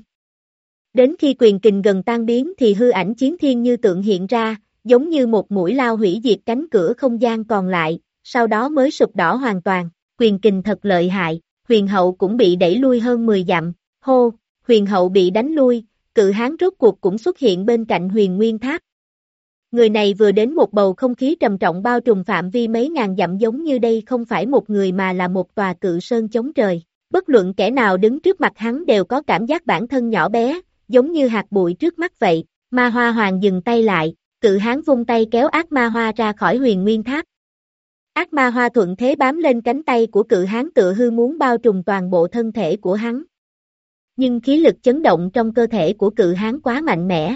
Đến khi quyền kình gần tan biến thì hư ảnh chiến thiên như tượng hiện ra, giống như một mũi lao hủy diệt cánh cửa không gian còn lại, sau đó mới sụp đổ hoàn toàn, quyền kình thật lợi hại. Huyền hậu cũng bị đẩy lui hơn mười dặm, hô, huyền hậu bị đánh lui, cự hán rốt cuộc cũng xuất hiện bên cạnh huyền nguyên tháp. Người này vừa đến một bầu không khí trầm trọng bao trùm phạm vi mấy ngàn dặm giống như đây không phải một người mà là một tòa cự sơn chống trời. Bất luận kẻ nào đứng trước mặt hắn đều có cảm giác bản thân nhỏ bé, giống như hạt bụi trước mắt vậy. Ma hoa hoàng dừng tay lại, cự hán vung tay kéo ác ma hoa ra khỏi huyền nguyên tháp. Ác ma hoa thuận thế bám lên cánh tay của cự hán tựa hư muốn bao trùm toàn bộ thân thể của hắn. Nhưng khí lực chấn động trong cơ thể của cự hán quá mạnh mẽ.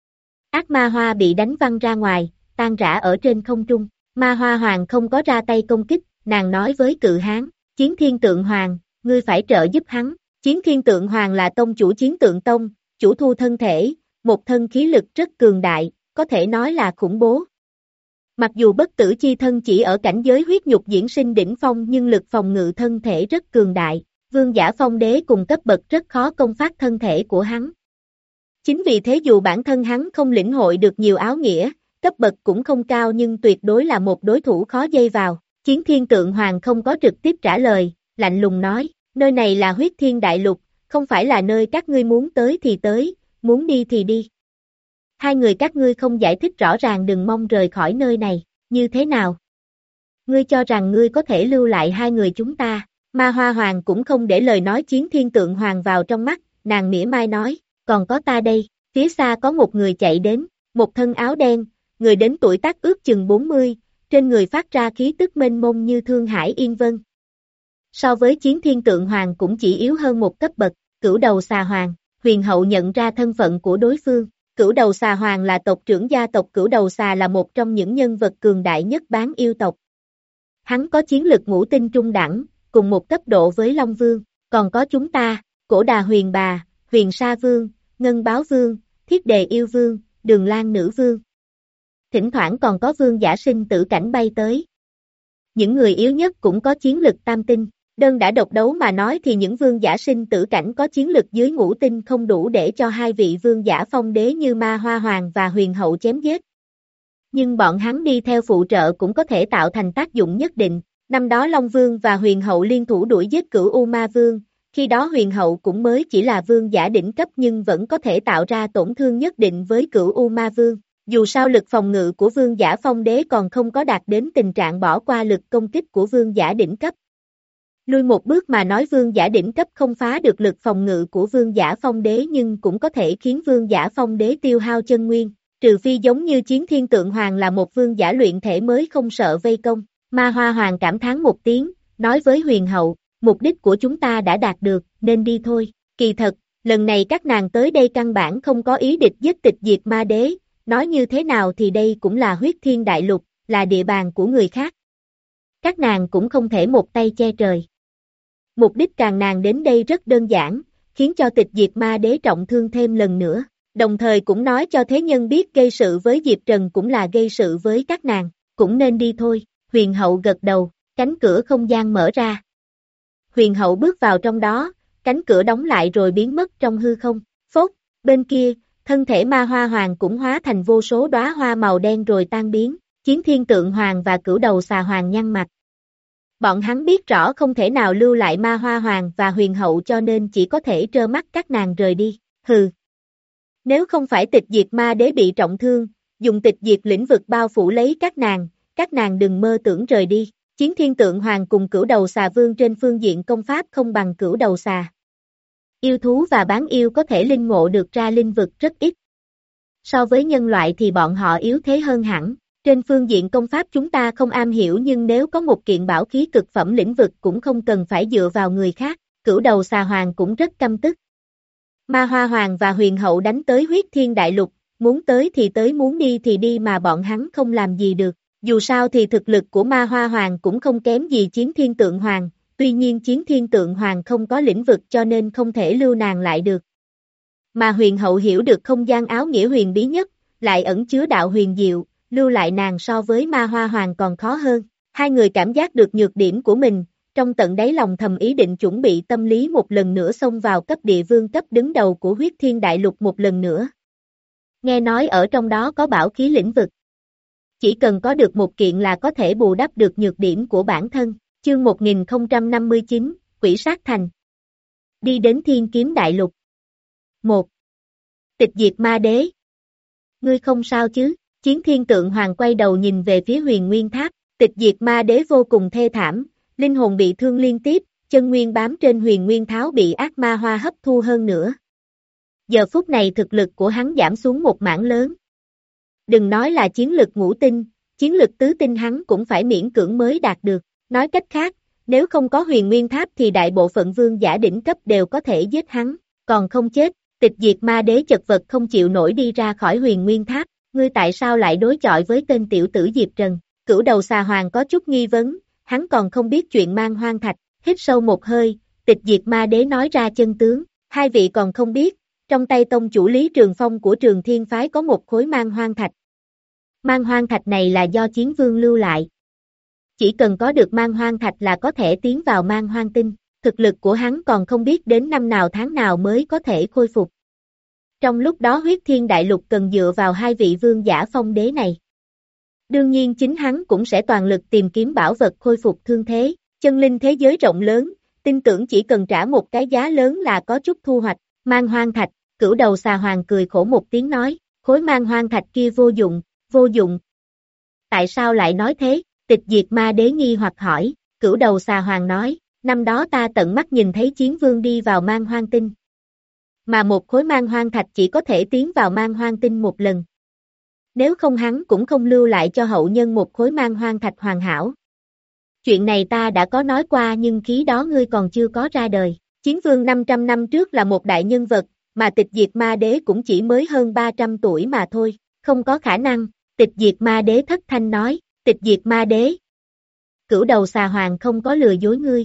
Ác ma hoa bị đánh văng ra ngoài, tan rã ở trên không trung. Ma hoa hoàng không có ra tay công kích, nàng nói với cự hán, Chiến Thiên Tượng Hoàng, ngươi phải trợ giúp hắn. Chiến Thiên Tượng Hoàng là tông chủ Chiến Tượng Tông, chủ thu thân thể, một thân khí lực rất cường đại, có thể nói là khủng bố. Mặc dù bất tử chi thân chỉ ở cảnh giới huyết nhục diễn sinh đỉnh phong nhưng lực phòng ngự thân thể rất cường đại, vương giả phong đế cùng cấp bậc rất khó công phá thân thể của hắn. Chính vì thế dù bản thân hắn không lĩnh hội được nhiều áo nghĩa, cấp bậc cũng không cao nhưng tuyệt đối là một đối thủ khó dây vào. Chiến Thiên Tượng Hoàng không có trực tiếp trả lời, lạnh lùng nói, nơi này là huyết thiên đại lục, không phải là nơi các ngươi muốn tới thì tới, muốn đi thì đi. Hai người các ngươi không giải thích rõ ràng đừng mong rời khỏi nơi này, như thế nào? Ngươi cho rằng ngươi có thể lưu lại hai người chúng ta, Ma Hoa Hoàng cũng không để lời nói Chiến Thiên Tượng Hoàng vào trong mắt, nàng mỉa mai nói, còn có ta đây, phía xa có một người chạy đến, một thân áo đen, người đến tuổi tác ước chừng bốn mươi, trên người phát ra khí tức mênh mông như Thương Hải Yên Vân. So với Chiến Thiên Tượng Hoàng cũng chỉ yếu hơn một cấp bậc, Cửu Đầu Xà Hoàng, huyền hậu nhận ra thân phận của đối phương. Cửu Đầu Xà Hoàng là tộc trưởng gia tộc Cửu Đầu Xà là một trong những nhân vật cường đại nhất bán yêu tộc. Hắn có chiến lực ngũ tinh trung đẳng, cùng một cấp độ với Long Vương, còn có chúng ta, Cổ Đà Huyền Bà, Huyền Sa Vương, Ngân Báo Vương, Thiết Đề Yêu Vương, Đường Lan Nữ Vương. Thỉnh thoảng còn có vương giả sinh tử cảnh bay tới. Những người yếu nhất cũng có chiến lực tam tinh, đơn đã độc đấu mà nói thì những vương giả sinh tử cảnh có chiến lực dưới ngũ tinh không đủ để cho hai vị vương giả phong đế như Ma Hoa Hoàng và Huyền Hậu chém giết. Nhưng bọn hắn đi theo phụ trợ cũng có thể tạo thành tác dụng nhất định. Năm đó Long Vương và Huyền Hậu liên thủ đuổi giết Cửu U Ma Vương, khi đó Huyền Hậu cũng mới chỉ là vương giả đỉnh cấp nhưng vẫn có thể tạo ra tổn thương nhất định với Cửu U Ma Vương. Dù sao lực phòng ngự của vương giả phong đế còn không có đạt đến tình trạng bỏ qua lực công kích của vương giả đỉnh cấp. Lui một bước mà nói vương giả đỉnh cấp không phá được lực phòng ngự của vương giả phong đế nhưng cũng có thể khiến vương giả phong đế tiêu hao chân nguyên, trừ phi giống như Chiến Thiên Tượng Hoàng là một vương giả luyện thể mới không sợ vây công. Ma Hoa Hoàng cảm thán một tiếng, nói với Huyền Hậu, mục đích của chúng ta đã đạt được, nên đi thôi. Kỳ thật, lần này các nàng tới đây căn bản không có ý địch giết tịch diệt ma đế, nói như thế nào thì đây cũng là huyết thiên đại lục, là địa bàn của người khác. Các nàng cũng không thể một tay che trời. Mục đích càng nàng đến đây rất đơn giản, khiến cho tịch diệt ma đế trọng thương thêm lần nữa, đồng thời cũng nói cho thế nhân biết gây sự với Diệp Trần cũng là gây sự với các nàng, cũng nên đi thôi. Huyền Hậu gật đầu, cánh cửa không gian mở ra. Huyền Hậu bước vào trong đó, cánh cửa đóng lại rồi biến mất trong hư không. Phốt, bên kia, thân thể Ma Hoa Hoàng cũng hóa thành vô số đóa hoa màu đen rồi tan biến. Chiến Thiên Tượng Hoàng và Cửu Đầu Xà Hoàng nhăn mặt. Bọn hắn biết rõ không thể nào lưu lại Ma Hoa Hoàng và Huyền Hậu cho nên chỉ có thể trơ mắt các nàng rời đi. Hừ. Nếu không phải tịch diệt ma đế bị trọng thương, dùng tịch diệt lĩnh vực bao phủ lấy các nàng, các nàng đừng mơ tưởng rời đi. Chiến Thiên Tượng Hoàng cùng Cửu Đầu Xà Vương trên phương diện công pháp không bằng Cửu Đầu Xà. Yêu thú và bán yêu có thể linh ngộ được ra linh vực rất ít. So với nhân loại thì bọn họ yếu thế hơn hẳn. Trên phương diện công pháp chúng ta không am hiểu nhưng nếu có một kiện bảo khí cực phẩm lĩnh vực cũng không cần phải dựa vào người khác. Cửu Đầu Xà Hoàng cũng rất căm tức. Ma Hoa Hoàng và Huyền Hậu đánh tới huyết thiên đại lục, muốn tới thì tới muốn đi thì đi mà bọn hắn không làm gì được. Dù sao thì thực lực của Ma Hoa Hoàng cũng không kém gì Chiến Thiên Tượng Hoàng, tuy nhiên Chiến Thiên Tượng Hoàng không có lĩnh vực cho nên không thể lưu nàng lại được. Mà Huyền Hậu hiểu được không gian áo nghĩa huyền bí nhất, lại ẩn chứa đạo huyền diệu, lưu lại nàng so với Ma Hoa Hoàng còn khó hơn. Hai người cảm giác được nhược điểm của mình, trong tận đáy lòng thầm ý định chuẩn bị tâm lý một lần nữa xông vào cấp địa vương cấp đứng đầu của huyết thiên đại lục một lần nữa. Nghe nói ở trong đó có bảo khí lĩnh vực. Chỉ cần có được một kiện là có thể bù đắp được nhược điểm của bản thân. Chương một nghìn không trăm năm mươi chín, Quỷ Sát Thành. Đi đến Thiên Kiếm Đại Lục. một. Tịch diệt ma đế. Ngươi không sao chứ? Chiến Thiên Tượng Hoàng quay đầu nhìn về phía Huyền Nguyên Tháp, tịch diệt ma đế vô cùng thê thảm, linh hồn bị thương liên tiếp, chân nguyên bám trên Huyền Nguyên Tháo bị ác ma hoa hấp thu hơn nữa. Giờ phút này thực lực của hắn giảm xuống một mảng lớn. Đừng nói là chiến lực ngũ tinh, chiến lực tứ tinh hắn cũng phải miễn cưỡng mới đạt được. Nói cách khác, nếu không có Huyền Nguyên Tháp thì đại bộ phận vương giả đỉnh cấp đều có thể giết hắn, còn không chết, tịch diệt ma đế chật vật không chịu nổi đi ra khỏi Huyền Nguyên Tháp. Ngươi tại sao lại đối chọi với tên tiểu tử Diệp Trần? Cửu Đầu Xà Hoàng có chút nghi vấn, hắn còn không biết chuyện mang hoang thạch, hít sâu một hơi, tịch diệt ma đế nói ra chân tướng, hai vị còn không biết, trong tay tông chủ Lý Trường Phong của Trường Thiên Phái có một khối mang hoang thạch. Mang hoang thạch này là do chiến vương lưu lại. Chỉ cần có được mang hoang thạch là có thể tiến vào mang hoang tinh, thực lực của hắn còn không biết đến năm nào tháng nào mới có thể khôi phục. Trong lúc đó huyết thiên đại lục cần dựa vào hai vị vương giả phong đế này. Đương nhiên chính hắn cũng sẽ toàn lực tìm kiếm bảo vật khôi phục thương thế, chân linh thế giới rộng lớn, tin tưởng chỉ cần trả một cái giá lớn là có chút thu hoạch. Man hoang thạch, cửu đầu xà hoàng cười khổ một tiếng nói, khối man hoang thạch kia vô dụng, vô dụng. Tại sao lại nói thế? Tịch diệt ma đế nghi hoặc hỏi, cửu đầu xà hoàng nói, năm đó ta tận mắt nhìn thấy chiến vương đi vào man hoang tinh. Mà một khối man hoang thạch chỉ có thể tiến vào man hoang tinh một lần. Nếu không hắn cũng không lưu lại cho hậu nhân một khối man hoang thạch hoàn hảo. Chuyện này ta đã có nói qua nhưng khi đó ngươi còn chưa có ra đời. Chiến vương năm trăm năm trước là một đại nhân vật, mà tịch diệt ma đế cũng chỉ mới hơn ba trăm tuổi mà thôi, không có khả năng. Tịch diệt ma đế thất thanh nói, tịch diệt ma đế. Cửu đầu xà hoàng không có lừa dối ngươi.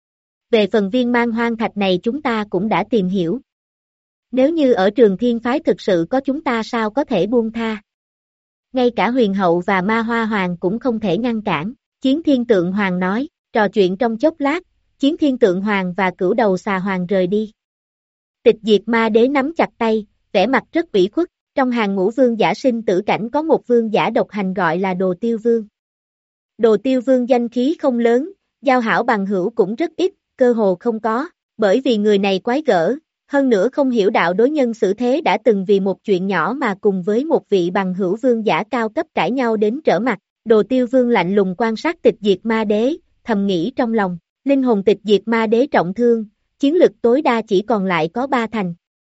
Về phần viên man hoang thạch này chúng ta cũng đã tìm hiểu. Nếu như ở Trường Thiên Phái thực sự có chúng ta sao có thể buông tha. Ngay cả huyền hậu và ma hoa hoàng cũng không thể ngăn cản. Chiến thiên tượng hoàng nói, trò chuyện trong chốc lát, chiến thiên tượng hoàng và cửu đầu xà hoàng rời đi. Tịch diệt ma đế nắm chặt tay, vẻ mặt rất ủy khuất. Trong hàng ngũ vương giả sinh tử cảnh có một vương giả độc hành gọi là Đồ Tiêu Vương. Đồ Tiêu Vương danh khí không lớn, giao hảo bằng hữu cũng rất ít, cơ hồ không có, bởi vì người này quái gở, hơn nữa không hiểu đạo đối nhân xử thế đã từng vì một chuyện nhỏ mà cùng với một vị bằng hữu vương giả cao cấp cãi nhau đến trở mặt. Đồ Tiêu Vương lạnh lùng quan sát tịch diệt ma đế, thầm nghĩ trong lòng, linh hồn tịch diệt ma đế trọng thương, chiến lực tối đa chỉ còn lại có ba thành.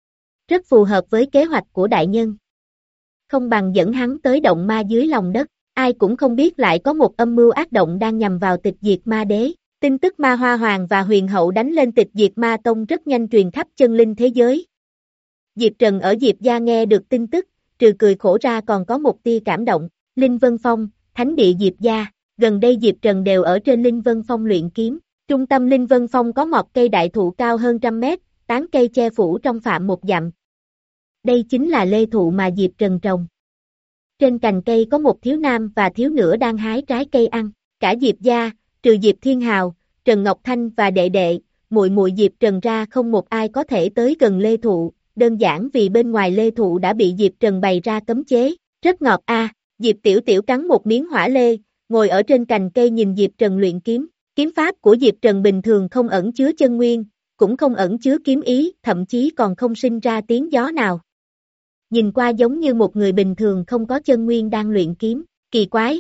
Rất phù hợp với kế hoạch của đại nhân. Không bằng dẫn hắn tới động ma dưới lòng đất, ai cũng không biết lại có một âm mưu ác động đang nhằm vào tịch diệt ma đế. Tin tức ma hoa hoàng và huyền hậu đánh lên tịch diệt ma tông rất nhanh truyền khắp chân linh thế giới. Diệp Trần ở Diệp gia nghe được tin tức, trừ cười khổ ra còn có một tia cảm động. Linh Vân Phong, thánh địa Diệp gia, gần đây Diệp Trần đều ở trên Linh Vân Phong luyện kiếm. Trung tâm Linh Vân Phong có một cây đại thụ cao hơn trăm mét, tán cây che phủ trong phạm một dặm. Đây chính là lê thụ mà Diệp Trần trồng. Trên cành cây có một thiếu nam và thiếu nữ đang hái trái cây ăn. Cả Diệp gia, trừ Diệp Thiên Hào, Trần Ngọc Thanh và đệ đệ, muội muội Diệp Trần ra không một ai có thể tới gần lê thụ, đơn giản vì bên ngoài lê thụ đã bị Diệp Trần bày ra cấm chế. Rất ngọt a. À. Diệp Tiểu Tiểu cắn một miếng hỏa lê, ngồi ở trên cành cây nhìn Diệp Trần luyện kiếm. Kiếm pháp của Diệp Trần bình thường không ẩn chứa chân nguyên, cũng không ẩn chứa kiếm ý, thậm chí còn không sinh ra tiếng gió nào. Nhìn qua giống như một người bình thường không có chân nguyên đang luyện kiếm, kỳ quái.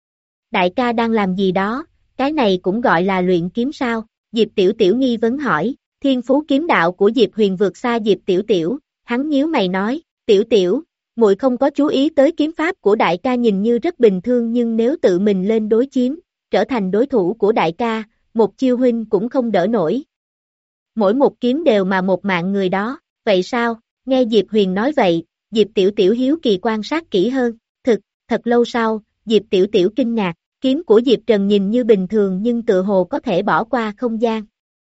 Đại ca đang làm gì đó, cái này cũng gọi là luyện kiếm sao? Diệp Tiểu Tiểu nghi vấn hỏi, thiên phú kiếm đạo của Diệp Huyền vượt xa Diệp Tiểu Tiểu, hắn nhíu mày nói, Tiểu Tiểu, muội không có chú ý tới kiếm pháp của đại ca nhìn như rất bình thường nhưng nếu tự mình lên đối chiếm, trở thành đối thủ của đại ca, một chiêu huynh cũng không đỡ nổi. Mỗi một kiếm đều mà một mạng người đó, vậy sao? Nghe Diệp Huyền nói vậy, Diệp Tiểu Tiểu hiếu kỳ quan sát kỹ hơn, thực, thật lâu sau, Diệp Tiểu Tiểu kinh ngạc, kiếm của Diệp Trần nhìn như bình thường nhưng tự hồ có thể bỏ qua không gian.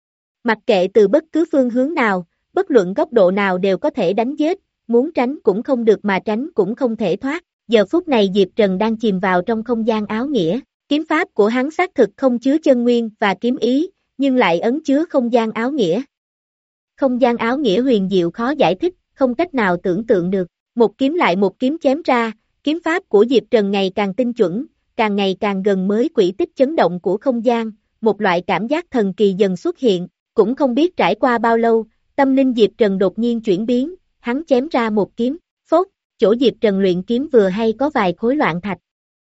Mặc kệ từ bất cứ phương hướng nào, bất luận góc độ nào đều có thể đánh giết, muốn tránh cũng không được mà tránh cũng không thể thoát. Giờ phút này Diệp Trần đang chìm vào trong không gian áo nghĩa, kiếm pháp của hắn xác thực không chứa chân nguyên và kiếm ý, nhưng lại ẩn chứa không gian áo nghĩa. Không gian áo nghĩa huyền diệu khó giải thích, không cách nào tưởng tượng được. Một kiếm lại một kiếm chém ra, kiếm pháp của Diệp Trần ngày càng tinh chuẩn, càng ngày càng gần mới quỹ tích chấn động của không gian, một loại cảm giác thần kỳ dần xuất hiện, cũng không biết trải qua bao lâu, tâm linh Diệp Trần đột nhiên chuyển biến, hắn chém ra một kiếm, phốt, chỗ Diệp Trần luyện kiếm vừa hay có vài khối loạn thạch.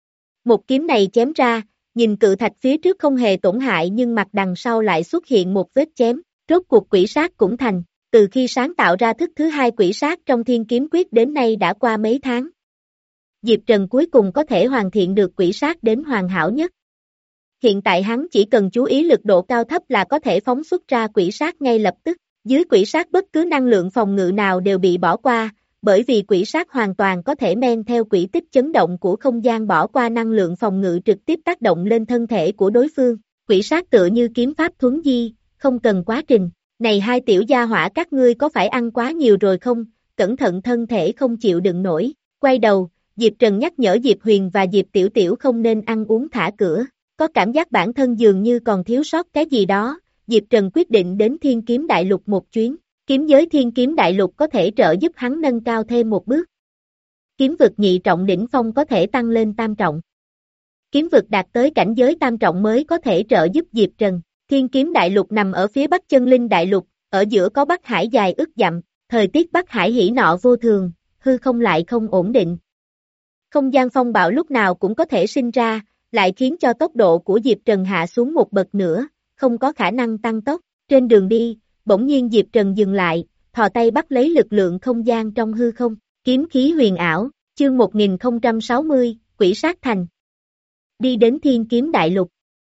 Một kiếm này chém ra, nhìn cự thạch phía trước không hề tổn hại nhưng mặt đằng sau lại xuất hiện một vết chém, rốt cuộc quỷ sát cũng thành. Từ khi sáng tạo ra thức thứ hai quỷ sát trong Thiên Kiếm Quyết đến nay đã qua mấy tháng. Diệp Trần cuối cùng có thể hoàn thiện được quỷ sát đến hoàn hảo nhất. Hiện tại hắn chỉ cần chú ý lực độ cao thấp là có thể phóng xuất ra quỷ sát ngay lập tức. Dưới quỷ sát bất cứ năng lượng phòng ngự nào đều bị bỏ qua, bởi vì quỷ sát hoàn toàn có thể men theo quỹ tích chấn động của không gian bỏ qua năng lượng phòng ngự trực tiếp tác động lên thân thể của đối phương. Quỷ sát tựa như kiếm pháp thuấn di, không cần quá trình. Này hai tiểu gia hỏa các ngươi có phải ăn quá nhiều rồi không, cẩn thận thân thể không chịu đựng nổi. Quay đầu, Diệp Trần nhắc nhở Diệp Huyền và Diệp Tiểu Tiểu không nên ăn uống thả cửa, có cảm giác bản thân dường như còn thiếu sót cái gì đó, Diệp Trần quyết định đến Thiên Kiếm Đại Lục một chuyến, kiếm giới Thiên Kiếm Đại Lục có thể trợ giúp hắn nâng cao thêm một bước. Kiếm vực nhị trọng đỉnh phong có thể tăng lên tam trọng. Kiếm vực đạt tới cảnh giới tam trọng mới có thể trợ giúp Diệp Trần. Thiên kiếm đại lục nằm ở phía bắc chân linh đại lục, ở giữa có Bắc Hải dài ức dặm, thời tiết Bắc Hải hỉ nọ vô thường, hư không lại không ổn định. Không gian phong bạo lúc nào cũng có thể sinh ra, lại khiến cho tốc độ của Diệp Trần hạ xuống một bậc nữa, không có khả năng tăng tốc. Trên đường đi, bỗng nhiên Diệp Trần dừng lại, thò tay bắt lấy lực lượng không gian trong hư không, kiếm khí huyền ảo, chương một nghìn không trăm sáu mươi, Quỷ Sát Thành. Đi đến Thiên Kiếm Đại Lục.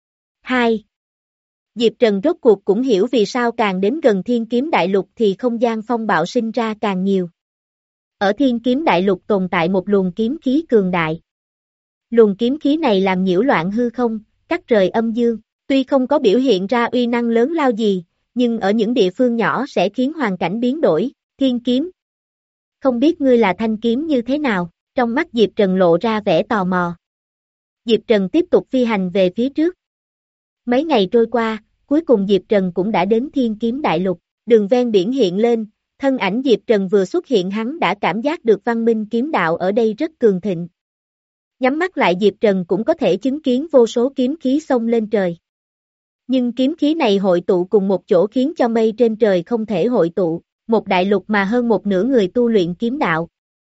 hai. Diệp Trần rốt cuộc cũng hiểu vì sao càng đến gần Thiên Kiếm Đại Lục thì không gian phong bạo sinh ra càng nhiều. Ở Thiên Kiếm Đại Lục tồn tại một luồng kiếm khí cường đại. Luồng kiếm khí này làm nhiễu loạn hư không, cắt rời âm dương, tuy không có biểu hiện ra uy năng lớn lao gì, nhưng ở những địa phương nhỏ sẽ khiến hoàn cảnh biến đổi. Thiên kiếm. Không biết ngươi là thanh kiếm như thế nào, trong mắt Diệp Trần lộ ra vẻ tò mò. Diệp Trần tiếp tục phi hành về phía trước. Mấy ngày trôi qua, cuối cùng Diệp Trần cũng đã đến Thiên Kiếm Đại Lục, đường ven biển hiện lên, thân ảnh Diệp Trần vừa xuất hiện hắn đã cảm giác được văn minh kiếm đạo ở đây rất cường thịnh. Nhắm mắt lại Diệp Trần cũng có thể chứng kiến vô số kiếm khí xông lên trời. Nhưng kiếm khí này hội tụ cùng một chỗ khiến cho mây trên trời không thể hội tụ, một đại lục mà hơn một nửa người tu luyện kiếm đạo.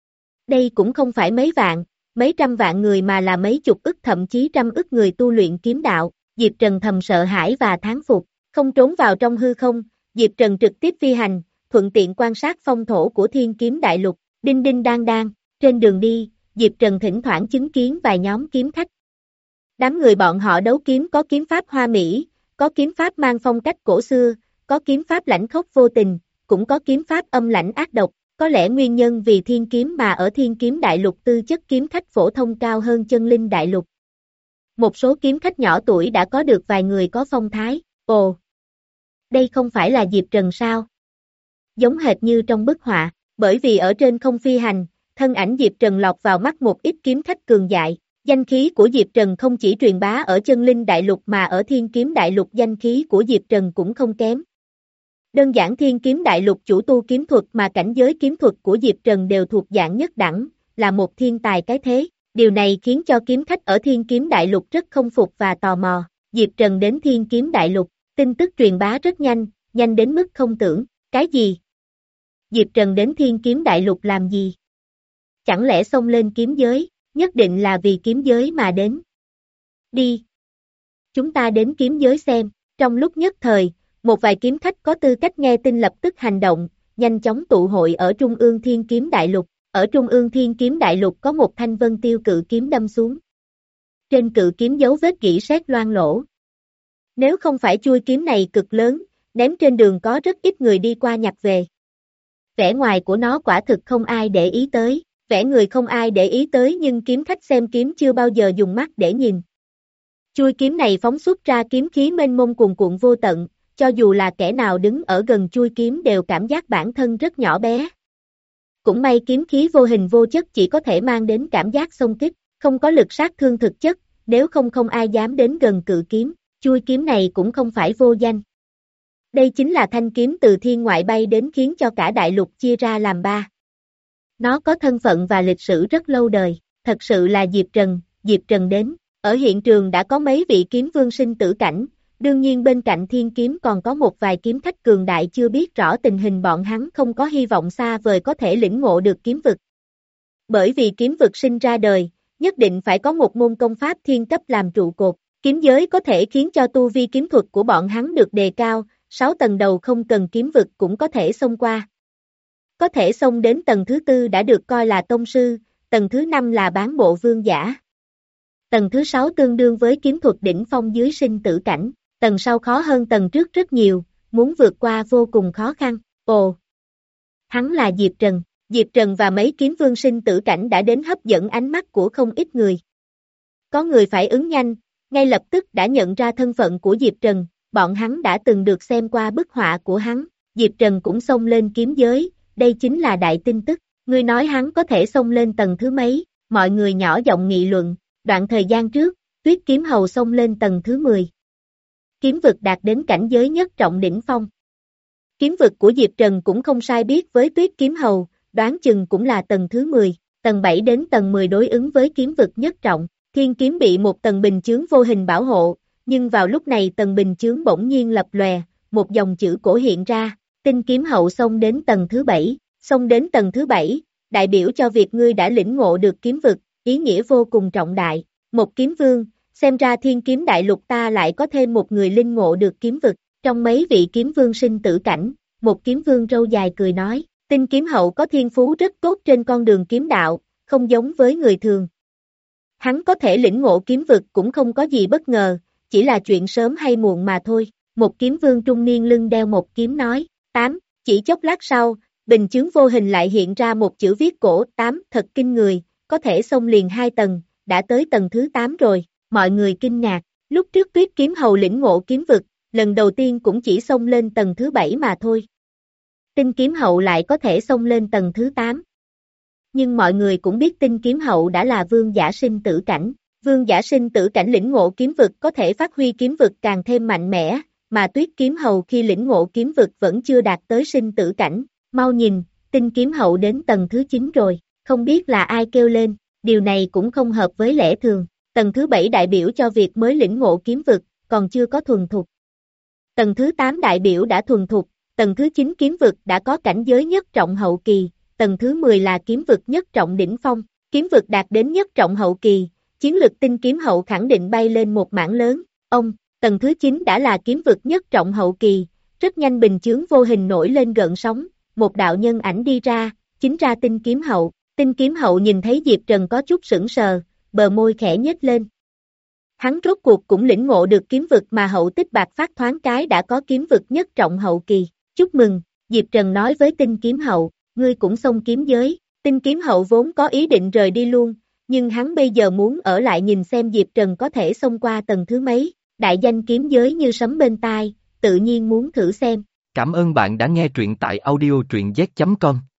Đây cũng không phải mấy vạn, mấy trăm vạn người mà là mấy chục ức thậm chí trăm ức người tu luyện kiếm đạo. Diệp Trần thầm sợ hãi và thán phục, không trốn vào trong hư không, Diệp Trần trực tiếp phi hành, thuận tiện quan sát phong thổ của Thiên Kiếm Đại Lục, đinh đinh đang đang, trên đường đi, Diệp Trần thỉnh thoảng chứng kiến vài nhóm kiếm khách. Đám người bọn họ đấu kiếm có kiếm pháp hoa mỹ, có kiếm pháp mang phong cách cổ xưa, có kiếm pháp lãnh khốc vô tình, cũng có kiếm pháp âm lãnh ác độc, có lẽ nguyên nhân vì thiên kiếm mà ở Thiên Kiếm Đại Lục tư chất kiếm khách phổ thông cao hơn chân linh đại lục. Một số kiếm khách nhỏ tuổi đã có được vài người có phong thái, ồ, đây không phải là Diệp Trần sao? Giống hệt như trong bức họa, bởi vì ở trên không phi hành, thân ảnh Diệp Trần lọt vào mắt một ít kiếm khách cường dại, danh khí của Diệp Trần không chỉ truyền bá ở chân linh đại lục mà ở Thiên Kiếm Đại Lục danh khí của Diệp Trần cũng không kém. Đơn giản Thiên Kiếm Đại Lục chủ tu kiếm thuật mà cảnh giới kiếm thuật của Diệp Trần đều thuộc dạng nhất đẳng, là một thiên tài cái thế. Điều này khiến cho kiếm khách ở Thiên Kiếm Đại Lục rất không phục và tò mò. Diệp Trần đến Thiên Kiếm Đại Lục, tin tức truyền bá rất nhanh, nhanh đến mức không tưởng. Cái gì? Diệp Trần đến Thiên Kiếm Đại Lục làm gì? Chẳng lẽ xông lên kiếm giới, nhất định là vì kiếm giới mà đến. Đi. Chúng ta đến kiếm giới xem. Trong lúc nhất thời, một vài kiếm khách có tư cách nghe tin lập tức hành động, nhanh chóng tụ hội ở Trung ương Thiên Kiếm Đại Lục. Ở Trung ương Thiên Kiếm Đại Lục có một thanh vân tiêu cự kiếm đâm xuống. Trên cự kiếm dấu vết rỉ sét loang lỗ. Nếu không phải chuôi kiếm này cực lớn, ném trên đường có rất ít người đi qua nhặt về. Vẻ ngoài của nó quả thực không ai để ý tới, vẻ người không ai để ý tới nhưng kiếm khách xem kiếm chưa bao giờ dùng mắt để nhìn. Chuôi kiếm này phóng xuất ra kiếm khí mênh mông cuồn cuộn vô tận, cho dù là kẻ nào đứng ở gần chuôi kiếm đều cảm giác bản thân rất nhỏ bé. Cũng may kiếm khí vô hình vô chất chỉ có thể mang đến cảm giác xông kích, không có lực sát thương thực chất, nếu không không ai dám đến gần cự kiếm, chuôi kiếm này cũng không phải vô danh. Đây chính là thanh kiếm từ thiên ngoại bay đến khiến cho cả đại lục chia ra làm ba. Nó có thân phận và lịch sử rất lâu đời, thật sự là Diệp Trần, Diệp Trần đến, ở hiện trường đã có mấy vị kiếm vương sinh tử cảnh, đương nhiên bên cạnh thiên kiếm còn có một vài kiếm khách cường đại chưa biết rõ tình hình bọn hắn không có hy vọng xa vời có thể lĩnh ngộ được kiếm vực. Bởi vì kiếm vực sinh ra đời, nhất định phải có một môn công pháp thiên cấp làm trụ cột, kiếm giới có thể khiến cho tu vi kiếm thuật của bọn hắn được đề cao, sáu tầng đầu không cần kiếm vực cũng có thể xông qua. Có thể xông đến tầng thứ tư đã được coi là tông sư, tầng thứ năm là bán bộ vương giả. Tầng thứ sáu tương đương với kiếm thuật đỉnh phong dưới sinh tử cảnh, tầng sau khó hơn tầng trước rất nhiều, muốn vượt qua vô cùng khó khăn. Ồ! Hắn là Diệp Trần, Diệp Trần và mấy kiếm vương sinh tử cảnh đã đến hấp dẫn ánh mắt của không ít người. Có người phản ứng nhanh, ngay lập tức đã nhận ra thân phận của Diệp Trần, bọn hắn đã từng được xem qua bức họa của hắn, Diệp Trần cũng xông lên kiếm giới, đây chính là đại tin tức, ngươi nói hắn có thể xông lên tầng thứ mấy, mọi người nhỏ giọng nghị luận, đoạn thời gian trước, Tuyết Kiếm Hầu xông lên tầng thứ mười. Kiếm vực đạt đến cảnh giới nhất trọng đỉnh phong. Kiếm vực của Diệp Trần cũng không sai biết với Tuyết Kiếm Hầu, đoán chừng cũng là tầng thứ mười, tầng bảy đến tầng mười đối ứng với kiếm vực nhất trọng, thiên kiếm bị một tầng bình chướng vô hình bảo hộ, nhưng vào lúc này tầng bình chướng bỗng nhiên lập lòe, một dòng chữ cổ hiện ra, tinh kiếm hậu xông đến tầng thứ bảy, xông đến tầng thứ bảy, đại biểu cho việc ngươi đã lĩnh ngộ được kiếm vực, ý nghĩa vô cùng trọng đại, một kiếm vương, xem ra thiên kiếm đại lục ta lại có thêm một người linh ngộ được kiếm vực, trong mấy vị kiếm vương sinh tử cảnh, một kiếm vương râu dài cười nói, tinh kiếm hậu có thiên phú rất tốt trên con đường kiếm đạo, không giống với người thường. Hắn có thể lĩnh ngộ kiếm vực cũng không có gì bất ngờ, chỉ là chuyện sớm hay muộn mà thôi, một kiếm vương trung niên lưng đeo một kiếm nói, tám, chỉ chốc lát sau, bình chướng vô hình lại hiện ra một chữ viết cổ, tám, thật kinh người, có thể xông liền hai tầng, đã tới tầng thứ tám rồi, mọi người kinh ngạc, lúc trước Tuyết kiếm hầu lĩnh ngộ kiếm vực, lần đầu tiên cũng chỉ xông lên tầng thứ bảy mà thôi. Tinh kiếm hậu lại có thể xông lên tầng thứ tám. Nhưng mọi người cũng biết tinh kiếm hậu đã là vương giả sinh tử cảnh, vương giả sinh tử cảnh lĩnh ngộ kiếm vực có thể phát huy kiếm vực càng thêm mạnh mẽ, mà Tuyết kiếm hầu khi lĩnh ngộ kiếm vực vẫn chưa đạt tới sinh tử cảnh, mau nhìn, tinh kiếm hậu đến tầng thứ chín rồi, không biết là ai kêu lên, điều này cũng không hợp với lẽ thường, tầng thứ bảy đại biểu cho việc mới lĩnh ngộ kiếm vực, còn chưa có thuần thục. Tầng thứ tám đại biểu đã thuần thục, tầng thứ chín kiếm vực đã có cảnh giới nhất trọng hậu kỳ, tầng thứ mười là kiếm vực nhất trọng đỉnh phong, kiếm vực đạt đến nhất trọng hậu kỳ, chiến lực tinh kiếm hậu khẳng định bay lên một mảng lớn, ông, tầng thứ chín đã là kiếm vực nhất trọng hậu kỳ, rất nhanh bình chướng vô hình nổi lên gợn sóng, một đạo nhân ảnh đi ra, chính ra tinh kiếm hậu, tinh kiếm hậu nhìn thấy Diệp Trần có chút sững sờ, bờ môi khẽ nhếch lên. Hắn rốt cuộc cũng lĩnh ngộ được kiếm vực mà hậu tích bạc phát thoáng cái đã có kiếm vực nhất trọng hậu kỳ, chúc mừng, Diệp Trần nói với tinh kiếm hậu, ngươi cũng xông kiếm giới, tinh kiếm hậu vốn có ý định rời đi luôn, nhưng hắn bây giờ muốn ở lại nhìn xem Diệp Trần có thể xông qua tầng thứ mấy, đại danh kiếm giới như sấm bên tai, tự nhiên muốn thử xem. Cảm ơn bạn đã nghe truyện tại audio truyện z chấm com.